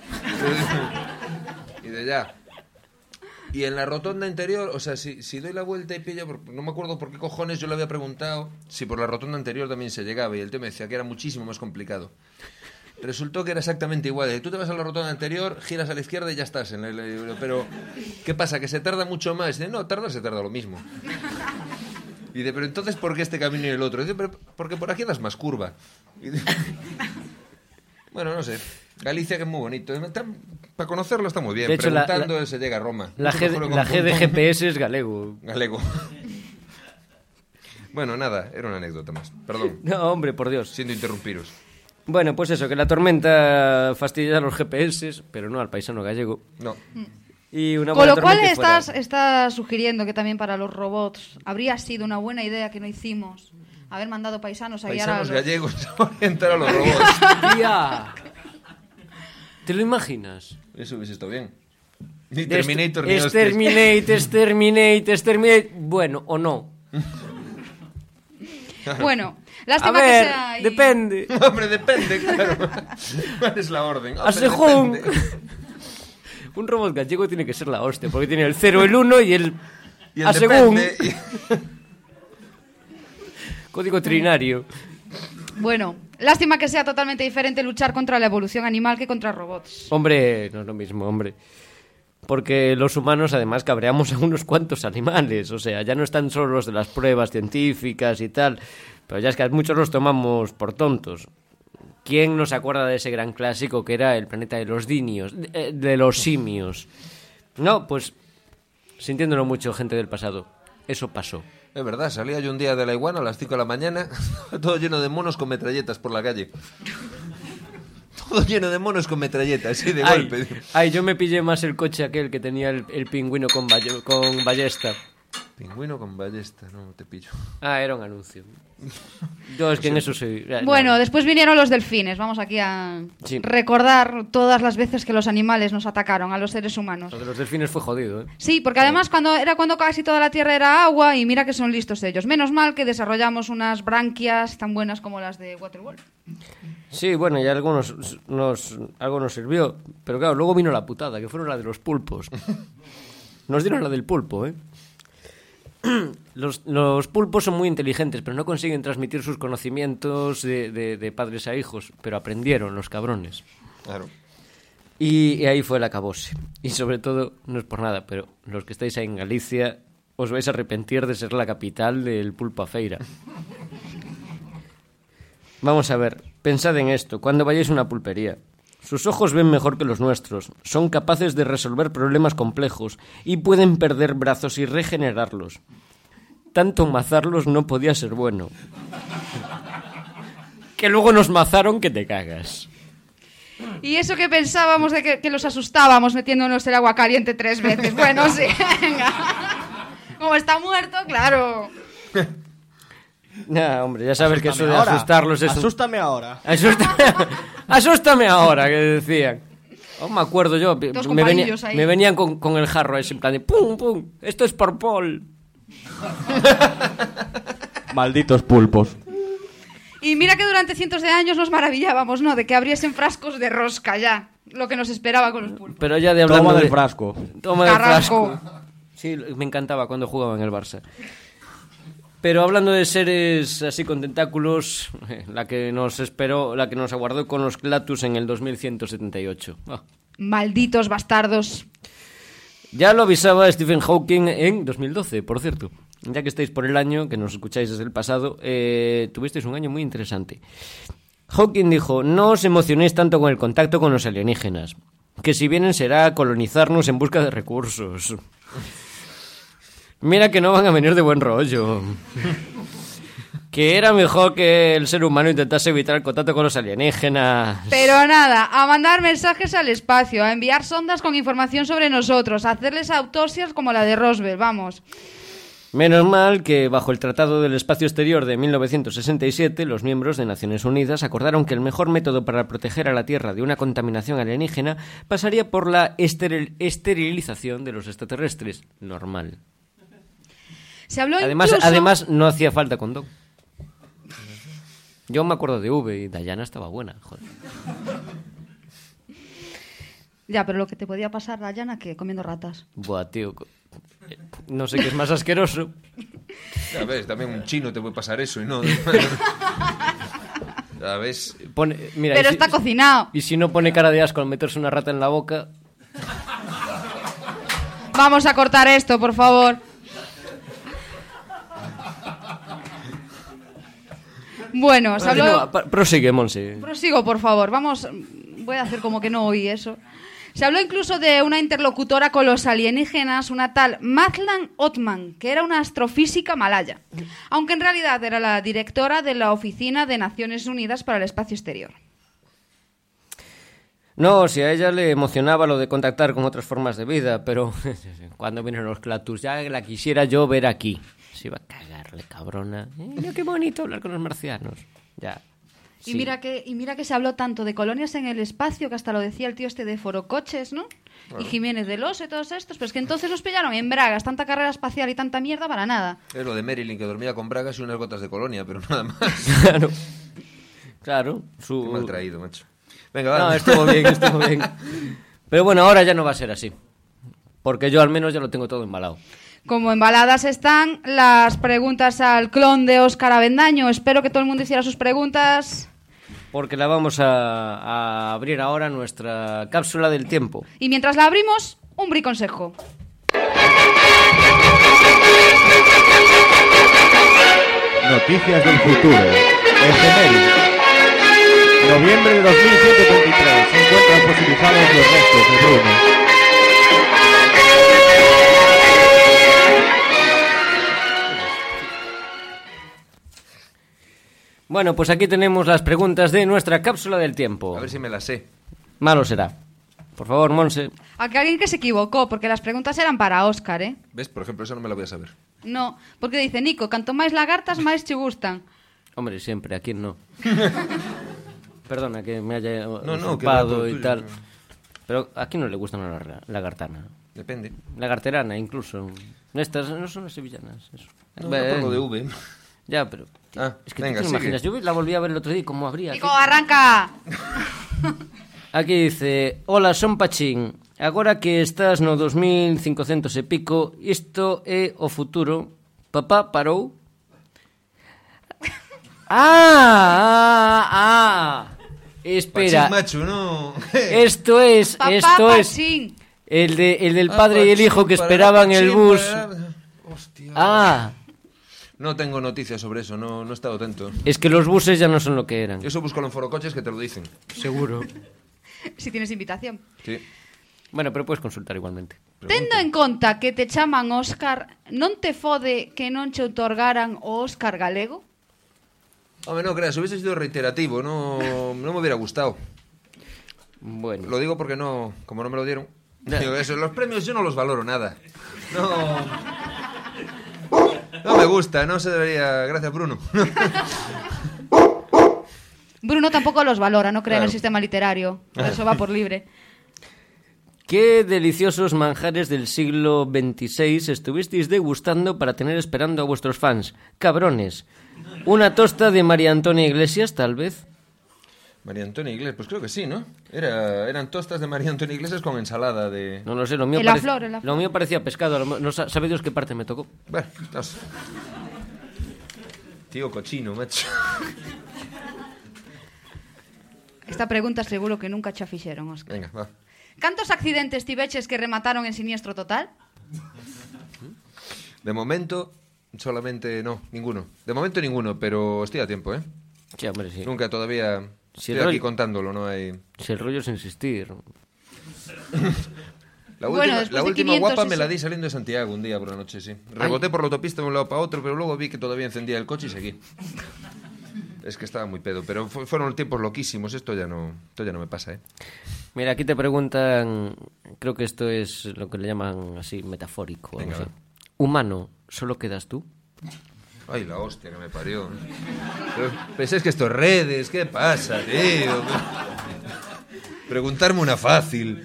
Y de ya. Y en la rotonda anterior, o sea, si, si doy la vuelta y pillo, por- no me acuerdo por qué cojones yo le había preguntado si por la rotonda anterior también se llegaba. Y el tío me decía que era muchísimo más complicado. Resultó que era exactamente igual. Tú te vas a la rotonda anterior, giras a la izquierda y ya estás. En el, pero, ¿qué pasa? Que se tarda mucho más. Dice, no, tarda, se tarda lo mismo. Y dice, pero entonces, ¿por qué este camino y el otro? Dice, pero porque por aquí das más curva. Y dice, bueno, no sé. Galicia, que es muy bonito. Está- para conocerlo está muy bien. De hecho, la- Preguntando la- se llega a Roma. La Mucho G, mejor que la con G de Pontón. G P S es galego. Galego. Bueno, nada, era una anécdota más. Perdón. No, hombre, por Dios. Siento interrumpiros. Bueno, pues eso, que la tormenta fastidia a los G P S, pero no al paisano gallego. No. Y una Con buena lo cual tormenta fuera. estás, estás sugiriendo que también para los robots habría sido una buena idea que no hicimos haber mandado paisanos a guiar a Paisanos los... gallegos a orientar a los robots. Tía. ¿Te lo imaginas? Eso hubiese estado bien. Ni De Terminator ni est- hostias. Exterminate, exterminate, exterminate. Bueno, o no. Bueno, lástima A ver, que sea... ahí- depende. Hombre, depende, claro. ¿Cuál es la orden? A Hombre, según. depende. Un robot gallego tiene que ser la hostia, porque tiene el cero, el uno y el... Y el a según. depende. Código trinario. Bueno, lástima que sea totalmente diferente luchar contra la evolución animal que contra robots. Hombre, no es lo mismo, hombre. Porque los humanos, además, cabreamos a unos cuantos animales. O sea, ya no están solo los de las pruebas científicas y tal, pero ya es que a muchos los tomamos por tontos. ¿Quién no se acuerda de ese gran clásico que era el planeta de los dinios, de, de los simios? No, pues, sintiéndolo mucho, gente del pasado, eso pasó. Es verdad, salía yo un día de la iguana a las cinco de la mañana, todo lleno de monos con metralletas por la calle. Todo lleno de monos con metralletas, así de Ay, golpe. ay, yo me pillé más el coche aquel que tenía el, el pingüino con, balle- con ballesta. Pingüino con ballesta, no te pillo. Ah, era un anuncio. Yo es que en eso soy... Bueno, después vinieron los delfines. Vamos aquí a sí. recordar todas las veces que los animales nos atacaron a los seres humanos. Lo de los delfines fue jodido, ¿eh? Sí, porque además cuando era cuando casi toda la tierra era agua y mira que son listos ellos. Menos mal que desarrollamos unas branquias tan buenas como las de Waterworld. Sí, bueno, y algo nos, nos, algo nos sirvió. Pero claro, luego vino la putada, que fueron la de los pulpos. Nos dieron la del pulpo, ¿eh? Los, los pulpos son muy inteligentes, pero no consiguen transmitir sus conocimientos de, de, de padres a hijos, pero aprendieron los cabrones. Claro. Y, y ahí fue el acabose. Y sobre todo, no es por nada, pero los que estáis ahí en Galicia os vais a arrepentir de ser la capital del pulpo a feira. Vamos a ver, pensad en esto, cuando vayáis a una pulpería. Sus ojos ven mejor que los nuestros, son capaces de resolver problemas complejos y pueden perder brazos y regenerarlos. Tanto mazarlos no podía ser bueno. Que luego nos mazaron que te cagas. Y eso que pensábamos de que, que los asustábamos metiéndonos el agua caliente tres veces. Bueno, sí, venga. Como está muerto, claro. Ya, hombre, ya sabes que eso de ahora. asustarlos es... Asústame ahora. Asústame, asústame ahora, que decían. Oh, me acuerdo yo, me, venía, me venían con, con el jarro ese en plan de pum, pum, esto es por Paul. Malditos pulpos. Y mira que durante cientos de años nos maravillábamos, ¿no? De que abriesen frascos de rosca ya, lo que nos esperaba con los pulpos. Pero ya de hablando Toma del de... frasco. Toma del frasco. Sí, me encantaba cuando jugaba en el Barça. Pero hablando de seres así con tentáculos, la que nos esperó, la que nos aguardó con los Clatus en el dos mil ciento setenta y ocho. Oh. Malditos bastardos. Ya lo avisaba Stephen Hawking en dos mil doce, por cierto. Ya que estáis por el año, que nos escucháis desde el pasado, eh, tuvisteis un año muy interesante. Hawking dijo, no os emocionéis tanto con el contacto con los alienígenas, que si vienen será colonizarnos en busca de recursos. Mira que no van a venir de buen rollo. Que era mejor que el ser humano intentase evitar el contacto con los alienígenas. Pero nada, a mandar mensajes al espacio, a enviar sondas con información sobre nosotros, a hacerles autopsias como la de Roswell, vamos. Menos mal que bajo el Tratado del Espacio Exterior de mil novecientos sesenta y siete, los miembros de Naciones Unidas acordaron que el mejor método para proteger a la Tierra de una contaminación alienígena pasaría por la esteril- esterilización de los extraterrestres. Normal. Se habló además, incluso... además, no hacía falta condón. Yo me acuerdo de V y Dayana estaba buena, joder. Ya, pero lo que te podía pasar, Dayana, que comiendo ratas. Buah, tío, no sé qué es más asqueroso. Ya ves, también un chino te puede pasar eso y no... Ya ves. Pone, mira, pero si, está cocinado. Y si no pone cara de asco al meterse una rata en la boca... Vamos a cortar esto, por favor. Bueno, se habló... No, prosigue, Monse. Prosigo, por favor. Vamos, voy a hacer como que no oí eso. Se habló incluso de una interlocutora con los alienígenas, una tal Mazlan Othman, que era una astrofísica malaya, aunque en realidad era la directora de la Oficina de Naciones Unidas para el Espacio Exterior. No, si a ella le emocionaba lo de contactar con otras formas de vida, pero cuando vienen los Clatus, ya la quisiera yo ver aquí. Se iba a cagarle, cabrona. Eh, qué bonito hablar con los marcianos. Ya. Y sí. mira que y mira que se habló tanto de colonias en el espacio, que hasta lo decía el tío este de Forocoches, ¿no? Bueno. Y Jiménez del Oso y todos estos, pero es que entonces los pillaron en bragas, tanta carrera espacial y tanta mierda para nada. Es lo de Marilyn, que dormía con bragas y unas gotas de colonia, pero nada más. Claro. Claro. Su... Qué mal traído, macho. Venga, vale. No, estuvo bien, estuvo bien. Pero bueno, ahora ya no va a ser así. Porque yo al menos ya lo tengo todo embalado. Como embaladas están las preguntas al clon de Óscar Avendaño. Espero que todo el mundo hiciera sus preguntas. Porque la vamos a, a abrir ahora, nuestra cápsula del tiempo. Y mientras la abrimos, un briconsejo. Noticias del futuro. Efemérides. Noviembre de dos mil ciento veintitrés. Se encuentran fosilizados los restos de Bruno. Bueno, pues aquí tenemos las preguntas de nuestra cápsula del tiempo. A ver si me las sé. Malo será. Por favor, Monse. Aquí alguien que se equivocó, porque las preguntas eran para Óscar, ¿eh? ¿Ves? Por ejemplo, eso no me la voy a saber. No, porque dice Nico, canto máis lagartas, máis che gustan. Hombre, siempre, aquí no. Perdona que me haya no, no, usurpado y tal. Pero aquí no le gustan la lagartana. Depende. Lagarterana, incluso. Estas no son las sevillanas. Eso. No, no pongo de V. Ya, pero... Ah, es que venga, tú te imaginas. Yo la volví a ver el otro día y cómo habría... Nico, arranca. Aquí dice: Hola, son Pachín. Agora que estás no dos mil cincocentos e pico, isto é o futuro. Papá parou. Ah, ah, ah. Espera. Pachín macho, no. Esto es, Papá esto Pachín. es el de el del Ah, padre y el Pachín, hijo que para esperaban Pachín, el bus. para- Hostia. Ah, No tengo noticias sobre eso, no, no he estado atento. es que los buses ya no son lo que eran. Eso búscalo en Forocoches que te lo dicen. Seguro. Si tienes invitación. Sí. Bueno, pero puedes consultar igualmente. Tendo en conta que te chaman Óscar, non te fode que non che outorgaran o Óscar galego? Hombre, no creas, hubiese sido reiterativo, no, no me hubiera gustado. Bueno. Lo digo porque no, como no me lo dieron. Digo, eso, los premios yo no los valoro nada. No. No me gusta, no se debería. Gracias, Bruno. Bruno tampoco los valora, no cree en Claro. el sistema literario. Por eso va por libre. ¿Qué deliciosos manjares del siglo veintiséis estuvisteis degustando para tener esperando a vuestros fans? Cabrones. ¿Una tosta de María Antonia Iglesias, tal vez? María Antonia Iglesias, pues creo que sí, ¿no? Era, eran tostas de María Antonia Iglesias con ensalada de... No lo sé, lo mío, En la parec- flor, en la flor. lo mío parecía pescado. a lo mo- No sa- sabe Dios qué parte me tocó. Bueno, no sé. Tío cochino, macho. Esta pregunta seguro que nunca che a fixeron, Óscar. Venga, va. Cantos accidentes tiveches que remataron en siniestro total? De momento, solamente no, ninguno. De momento ninguno, pero estoy a tiempo, ¿eh? Sí, hombre, sí. Nunca todavía... Si estoy el aquí rollo- contándolo, no hay... Si el rollo es insistir. La Bueno, última, después la de última quinientos guapa me la ese- di saliendo de Santiago un día por la noche, sí. Reboté por la autopista de un lado para otro, pero luego vi que todavía encendía el coche y seguí. Es que estaba muy pedo, pero fu- fueron tiempos loquísimos. Esto ya no, esto ya no me pasa, ¿eh? Mira, aquí te preguntan, creo que esto es lo que le llaman así metafórico. o algo Venga, así. va. Humano, ¿solo quedas tú? Ay, la hostia que me parió. Pero pensáis que esto es redes, ¿qué pasa, tío? Preguntarme una fácil.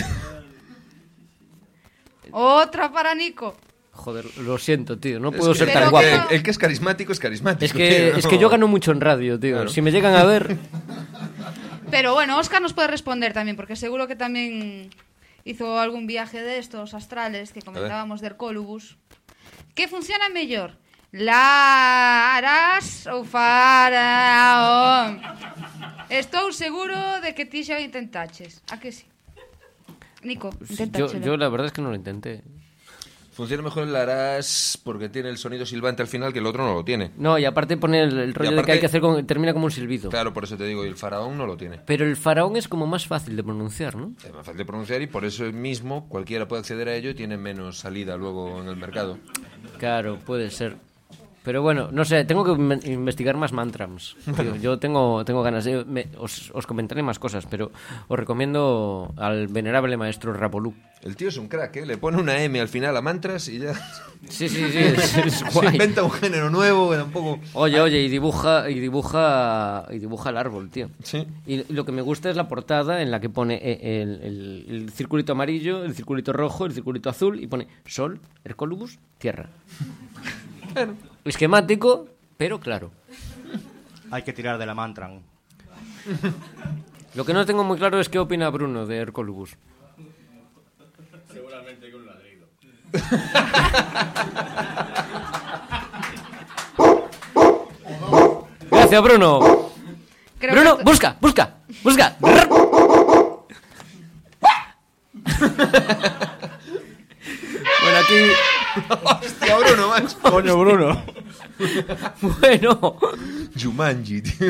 Otra para Nico. Joder, lo siento, tío, no Es puedo que- ser Pero tan el guapo. que- El que es carismático es carismático. Es que, tío, es no. que yo gano mucho en radio, tío. Claro. Si me llegan a ver... Pero bueno, Óscar nos puede responder también, porque seguro que también hizo algún viaje de estos astrales que comentábamos del Colubus. ¿Qué funciona mellor? Laras ou faraón? Estou seguro de que ti xa o intentaches. A que sí? Nico, Yo, inténtachelo. yo la verdad es que no lo intenté. Funciona mejor el Larás porque tiene el sonido silbante al final que el otro no lo tiene. No, y aparte pone el, el rollo de que aparte- hay que hacer con, termina como un silbido. Claro, por eso te digo, y el faraón no lo tiene. Pero el faraón es como más fácil de pronunciar, ¿no? Es más fácil de pronunciar y por eso mismo cualquiera puede acceder a ello y tiene menos salida luego en el mercado. Claro, puede ser. Pero bueno, no sé, tengo que inve- investigar más mantrams. Tío, yo tengo, tengo ganas. de- me- os, os comentaré más cosas, pero os recomiendo al venerable maestro Rapolú. El tío es un crack, ¿eh? Le pone una M al final a mantras y ya... Sí, sí, sí, es, es Se guay. inventa un género nuevo que tampoco... Oye, oye, y dibuja, y dibuja, y dibuja el árbol, tío. Sí. Y lo que me gusta es la portada en la que pone eh, el, el- el circulito amarillo, el circulito rojo, el circulito azul y pone Sol, Hercolubus, Tierra. Esquemático, pero claro. Hay que tirar de la mantra. Lo que no tengo muy claro es qué opina Bruno de Hercolubus. Seguramente con un ladrido. Gracias, Bruno. Creo Bruno, que- busca, busca, busca. Bueno, aquí... Hostia, Bruno, macho. Coño, Bruno. Bueno. Jumanji, tío.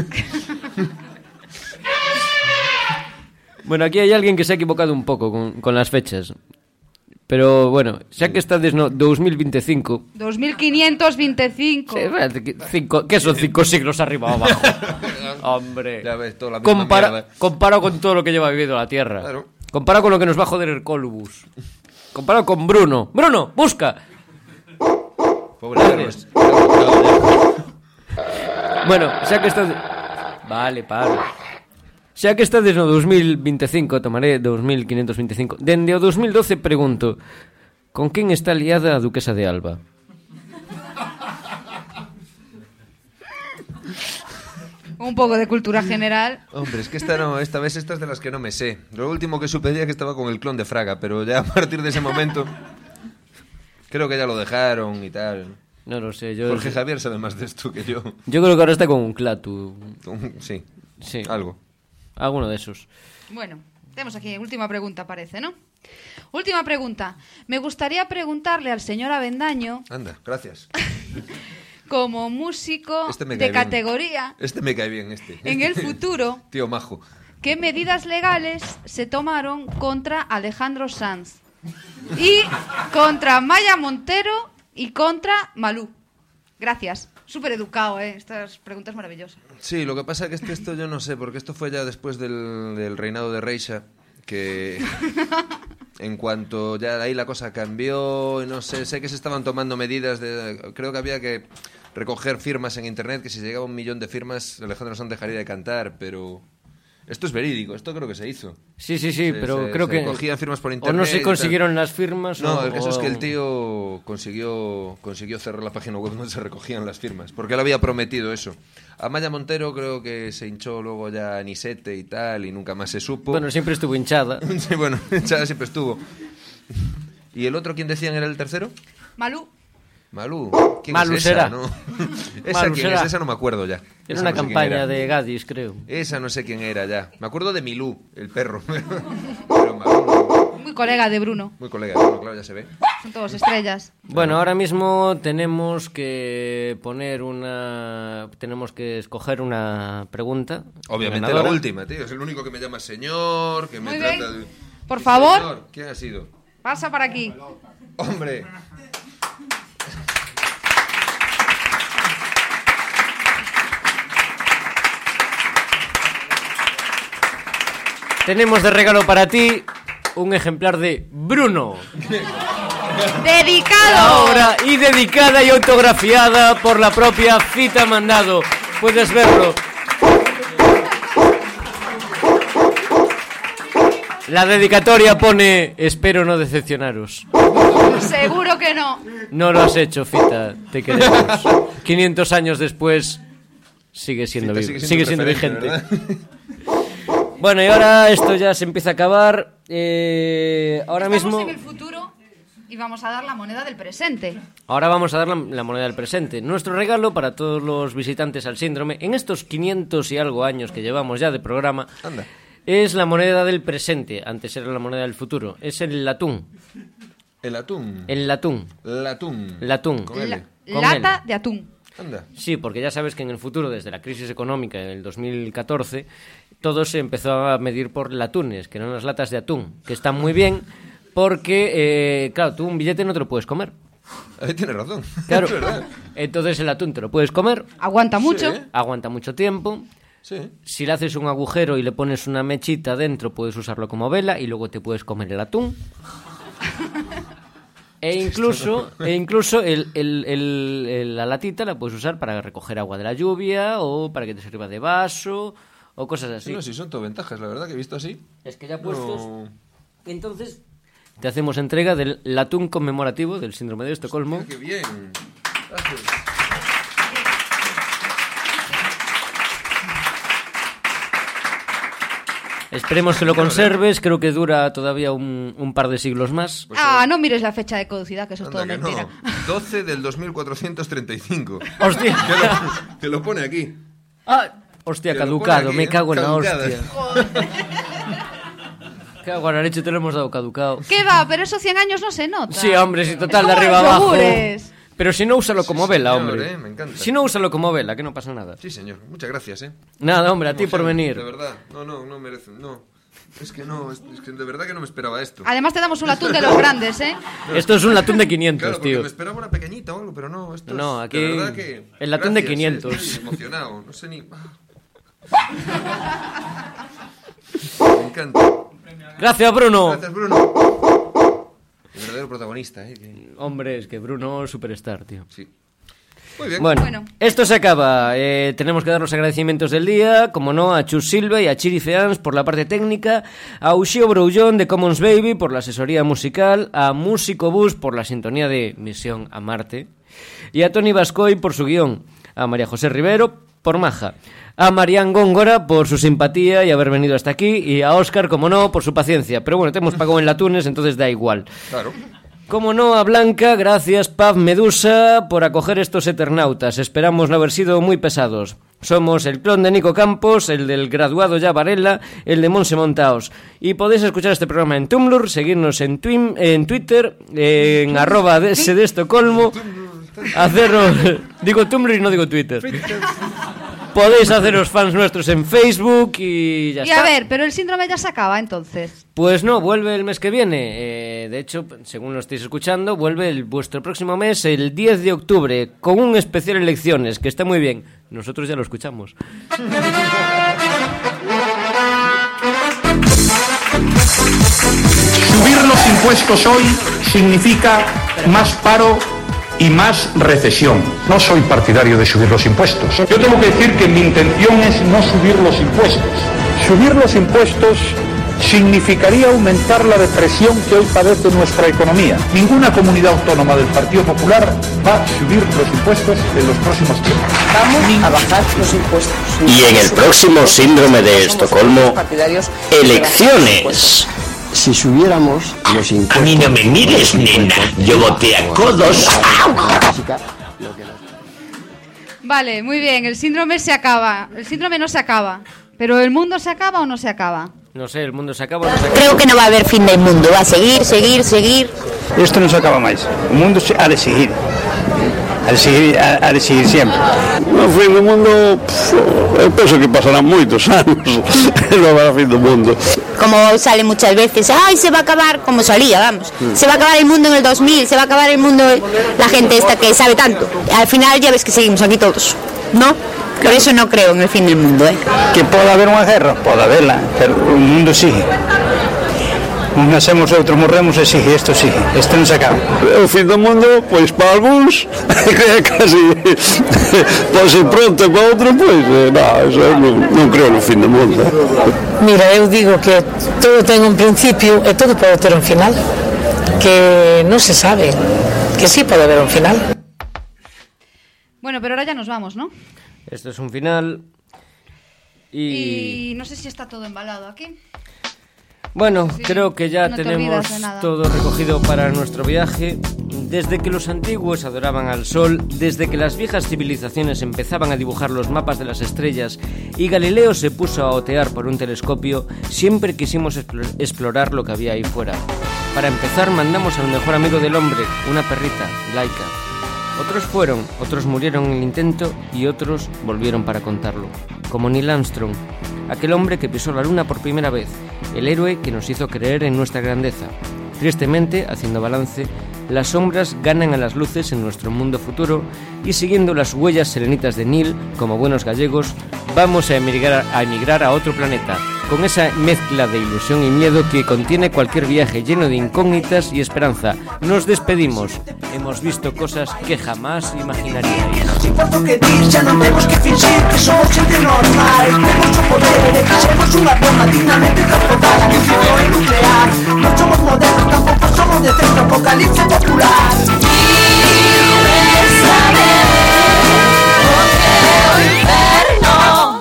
Bueno, aquí hay alguien que se ha equivocado un poco con, con las fechas. Pero bueno, xa que estades no dos mil veinticinco... dos mil quinientos veinticinco. Sí, espérate, que cinco, ¿qué son cinco siglos arriba o abajo? Hombre. Ya ves, toda la misma Compara, mierda. comparado con todo lo que lleva vivido la Tierra. Claro. Comparado con lo que nos va a joder el Colubus. Comparado con Bruno. Bruno, busca. Pobre Carlos. Bueno, xa que estás... Vale, para. Xa que estades no dos mil veinticinco, tomaré dos mil quinientos veinticinco. Dende o dos mil doce pregunto, con quen está liada a duquesa de Alba? Un poco de cultura general. Hombre, es que esta no, esta vez esta es de las que no me sé. Lo último que supe es que estaba con el clon de Fraga, pero ya a partir de ese momento creo que ya lo dejaron y tal. No lo sé, yo... Jorge Javier sabe más de esto que yo. Yo creo que ahora está con un clatu. Sí, sí. Algo. Alguno de esos. Bueno, tenemos aquí última pregunta, parece, ¿no? Última pregunta. Me gustaría preguntarle al señor Avendaño... Anda, gracias. Como músico este de categoría... Bien. Este me cae bien, este. En el futuro... Tío majo. ¿Qué medidas legales se tomaron contra Alejandro Sanz? Y contra Maya Montero y contra Malú. Gracias. Súper educado, ¿eh? Estas preguntas maravillosas. Sí, lo que pasa es que este, esto yo no sé, porque esto fue ya después del, del reinado de Reixa, que en cuanto ya ahí la cosa cambió, no sé, sé que se estaban tomando medidas de... Creo que había que recoger firmas en internet, que si llegaba a un millón de firmas Alejandro Sanz dejaría de cantar, pero... Esto es verídico, esto creo que se hizo. Sí, sí, sí, se, pero se, creo se que... cogían firmas por internet. O no se consiguieron las firmas No, o... el caso o... es que el tío consiguió consiguió cerrar la página web donde se recogían las firmas, porque él había prometido eso. A Maya Montero creo que se hinchó luego ya Anisete y tal, y nunca más se supo. Bueno, siempre estuvo hinchada. Sí, bueno, hinchada siempre estuvo. ¿Y el otro quién decían era el tercero? Malú. Malú. ¿Quién Malú es esa? será. ¿No? ¿Esa Malú quién será. es? Esa no me acuerdo ya. Era Esa una no sé quién campaña era. de Gadis, creo. Esa no sé quién era ya. Me acuerdo de Milú, el perro. Pero Malú... Muy colega de Bruno. Muy colega de Bruno, claro, ya se ve. Son todos estrellas. Bueno, ahora mismo tenemos que poner una... Tenemos que escoger una pregunta. Obviamente ganadora. la última, tío. Es el único que me llama señor, que me Muy trata bien. de... Por favor. Señor, ¿quién ha sido? Pasa para aquí. ¡Hombre! Tenemos de regalo para ti un ejemplar de Bruno. ¡Dedicado! Ahora y dedicada y autografiada por la propia Fita Mandado. Puedes verlo. La dedicatoria pone: espero no decepcionaros. Seguro que no. No lo has hecho, Fita. Te queremos. quinientos años después sigue siendo, Fita vivo, sigue siendo sigue siendo referente, vigente. Bueno, y ahora esto ya se empieza a acabar. Eh, ahora Estamos mismo... en el futuro y vamos a dar la moneda del presente. Ahora vamos a dar la, la moneda del presente. Nuestro regalo para todos los visitantes al síndrome, en estos quinientos y algo años que llevamos ya de programa, Anda. es la moneda del presente. Antes era la moneda del futuro. Es el latún. El atún. El latún. Latún. Latún. Con L. Con Lata L. de atún. Anda. Sí, porque ya sabes que en el futuro, desde la crisis económica del dos mil catorce, todo se empezó a medir por latunes, que eran las latas de atún, que están muy bien porque, eh, claro, tú un billete no te lo puedes comer. Ahí tienes razón. Claro. Es verdad. Entonces el atún te lo puedes comer. Aguanta mucho. Sí. Aguanta mucho tiempo. Sí. Si le haces un agujero y le pones una mechita dentro, puedes usarlo como vela y luego te puedes comer el atún. E incluso, e incluso el, el, el, el- la latita la puedes usar para recoger agua de la lluvia o para que te sirva de vaso o cosas así. Sí, no, sí, son todo ventajas, la verdad que he visto así. Es que ya puestos... No. Entonces, te hacemos entrega del latún conmemorativo del síndrome de Estocolmo. ¡Qué bien! Gracias. Esperemos que lo conserves, creo que dura todavía un, un par de siglos más. Ah, no mires la fecha de caducidad, que eso es Anda, todo que mentira. no. doce del dos mil cuatrocientos treinta y cinco. ¡Hostia! Que lo, que lo pone aquí. Ah, hostia, Que lo caducado, pone aquí, me ¿eh? cago en la Caducada. hostia. Cago en la leche, te lo hemos dado caducado. ¿Qué va? Pero esos cien años no se nota. Sí, hombre, si total, Es de como arriba los abajo. yogures. Pero si no, úsalo como Sí, vela, señor, hombre. eh, me encanta. Si no, úsalo como vela, que no pasa nada. Sí, señor. Muchas gracias, ¿eh? Nada, hombre, a Qué ti por emoción, venir. De verdad. No, no, no merece. No. Es que no, es, es que de verdad que no me esperaba esto. Además te damos un atún de los grandes, ¿eh? Esto es un latún de quinientos, Claro, porque tío. me esperaba una pequeñita o algo, pero no, esto No, es aquí de verdad que... el latún de Gracias, quinientos. eh, estoy emocionado, no sé ni... Me encanta. Gracias, Bruno. Gracias, Bruno. De verdad verdadero protagonista, ¿eh? Que... Hombre, es que Bruno, superstar, tío. Sí. Muy bien. Bueno, Bueno. esto se acaba. Eh, tenemos que dar los agradecimientos del día, como no, a Chus Silva y a Chiri Feans por la parte técnica, a Uxío Broullón de Commons Baby por la asesoría musical, a Músico Bus por la sintonía de Misión a Marte y a Toni Bascoy por su guión, a María José Rivero por Maja, a Marián Góngora por su simpatía y haber venido hasta aquí, y a Óscar, como no, por su paciencia. Pero bueno, te hemos pagado en latunes, entonces da igual. Claro. Como no, a Blanca, gracias Pav Medusa por acoger estos eternautas. Esperamos no haber sido muy pesados. Somos el clon de Nico Campos, el del graduado ya Varela, el de Monse Montaos. Y podéis escuchar este programa en Tumblr, seguirnos en, twin, en Twitter, en arroba ds de Estocolmo, haceros... Digo Tumblr y no digo Twitter. Podéis haceros fans nuestros en Facebook y ya y está. a ver, pero el síndrome ya se acaba entonces. Pues no, vuelve el mes que viene. Eh, de hecho, según lo estáis escuchando, vuelve el, vuestro próximo mes, el diez de octubre, con un especial elecciones, que está muy bien. Nosotros ya lo escuchamos. Subir los impuestos hoy significa más paro y más recesión. No soy partidario de subir los impuestos. Yo tengo que decir que mi intención es no subir los impuestos. Subir los impuestos significaría aumentar la depresión que hoy padece nuestra economía. Ninguna comunidad autónoma del Partido Popular va a subir los impuestos en los próximos tiempos. Vamos a bajar los impuestos. Y en el próximo síndrome de Estocolmo, elecciones. Si subiéramos los impuestos... A mí no me mires, nena. Yo voté a codos. Vale, muy bien, el síndrome se acaba. El síndrome no se acaba. ¿Pero el mundo se acaba o no se acaba? No sé, el mundo se acaba o no se acaba. Creo que no va a haber fin del mundo. Va a seguir, seguir, seguir. Isto non se acaba máis. O mundo se ha de seguir. Ha de seguir, ha, ha de seguir sempre. No fin do mundo, pff, eu penso que pasarán moitos anos. Non habrá fin do mundo. Como sale muchas veces, ay, se va a acabar, como salía, vamos. Se va a acabar el mundo en el dos mil, se va a acabar el mundo, la gente esta que sabe tanto. Al final ya ves que seguimos aquí todos, ¿no? Por eso no creo en el fin del mundo, ¿eh? Que pode haber unha guerra, pode haberla, pero o mundo sigue. Un nacemos, outros morremos e sigue, isto sigue, isto non se acaba. O fin do mundo, pois para algúns, é casi, pode ser pronto, para outros, pois, eh, non, non, non creo no fin do mundo. Mira, eu digo que todo ten un principio e todo pode ter un final, que non se sabe, que sí pode haber un final. Bueno, pero ahora ya nos vamos, ¿no? Esto es un final y... Y no sé si está todo embalado aquí. Bueno, Sí, creo que ya no te tenemos olvidas de nada. todo recogido para nuestro viaje. Desde que los antiguos adoraban al sol, desde que las viejas civilizaciones empezaban a dibujar los mapas de las estrellas y Galileo se puso a otear por un telescopio, siempre quisimos explo- explorar lo que había ahí fuera. Para empezar, mandamos al mejor amigo del hombre, una perrita, Laika. Otros fueron, otros murieron en el intento y otros volvieron para contarlo. Como Neil Armstrong, aquel hombre que pisó la luna por primera vez, el héroe que nos hizo creer en nuestra grandeza. Tristemente, haciendo balance, las sombras ganan a las luces en nuestro mundo futuro y siguiendo las huellas serenitas de Neil, como buenos gallegos, vamos a emigrar, a emigrar a otro planeta, con esa mezcla de ilusión y miedo que contiene cualquier viaje lleno de incógnitas y esperanza. Nos despedimos. Hemos visto cosas que jamás imaginaríais. Sin importa que dir, ya no tenemos que fingir que somos gente normal. Tenemos un poder, somos una bomba dignamente transportada en un fuego nuclear. No somos modernos, tampoco somos de centro, apocalipsis popular. ¿Quieres saber por qué el infierno?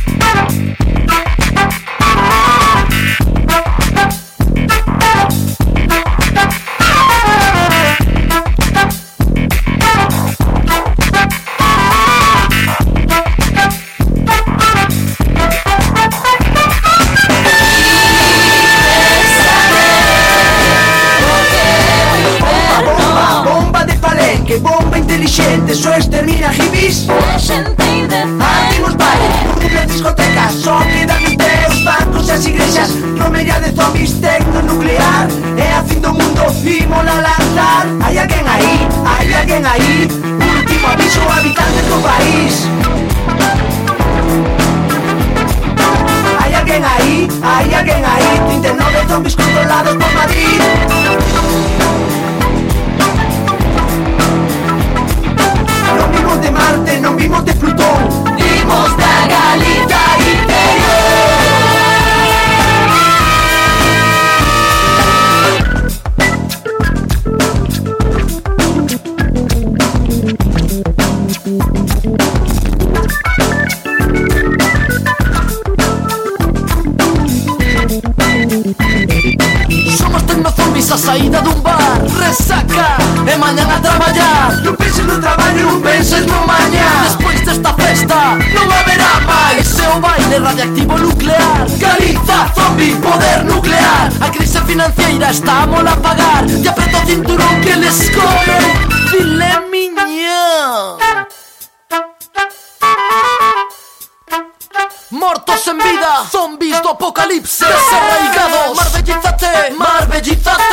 Que bomba inteligente, eso extermina hippies. Abrimos bares, múltiples discotecas, soledad de empleos, bancos e as igrexas, romería de zombies, tecnonuclear. É a fin do mundo, imos a lanzar. Hai alguén aí, hai alguén aí. Último aviso, habitantes do país. Hai alguén aí, hai alguén aí. trinta e nove zombies controlados por Madrid. vimos de Plutón, vimos da Galiza interior. Somos tecnozombies a saída dun bar, resaca e mañan a traballar. Non penses no traballo, non penses no mañá. Despois desta festa non haberá máis e o baile radiactivo nuclear. Galiza, zombie, poder nuclear. A crise financiera está a mola pagar. E apreta o cinturón que les come filé miñón. Mortos en vida, zombies do apocalipse, desarraigados. Marbellízate, marbellízate.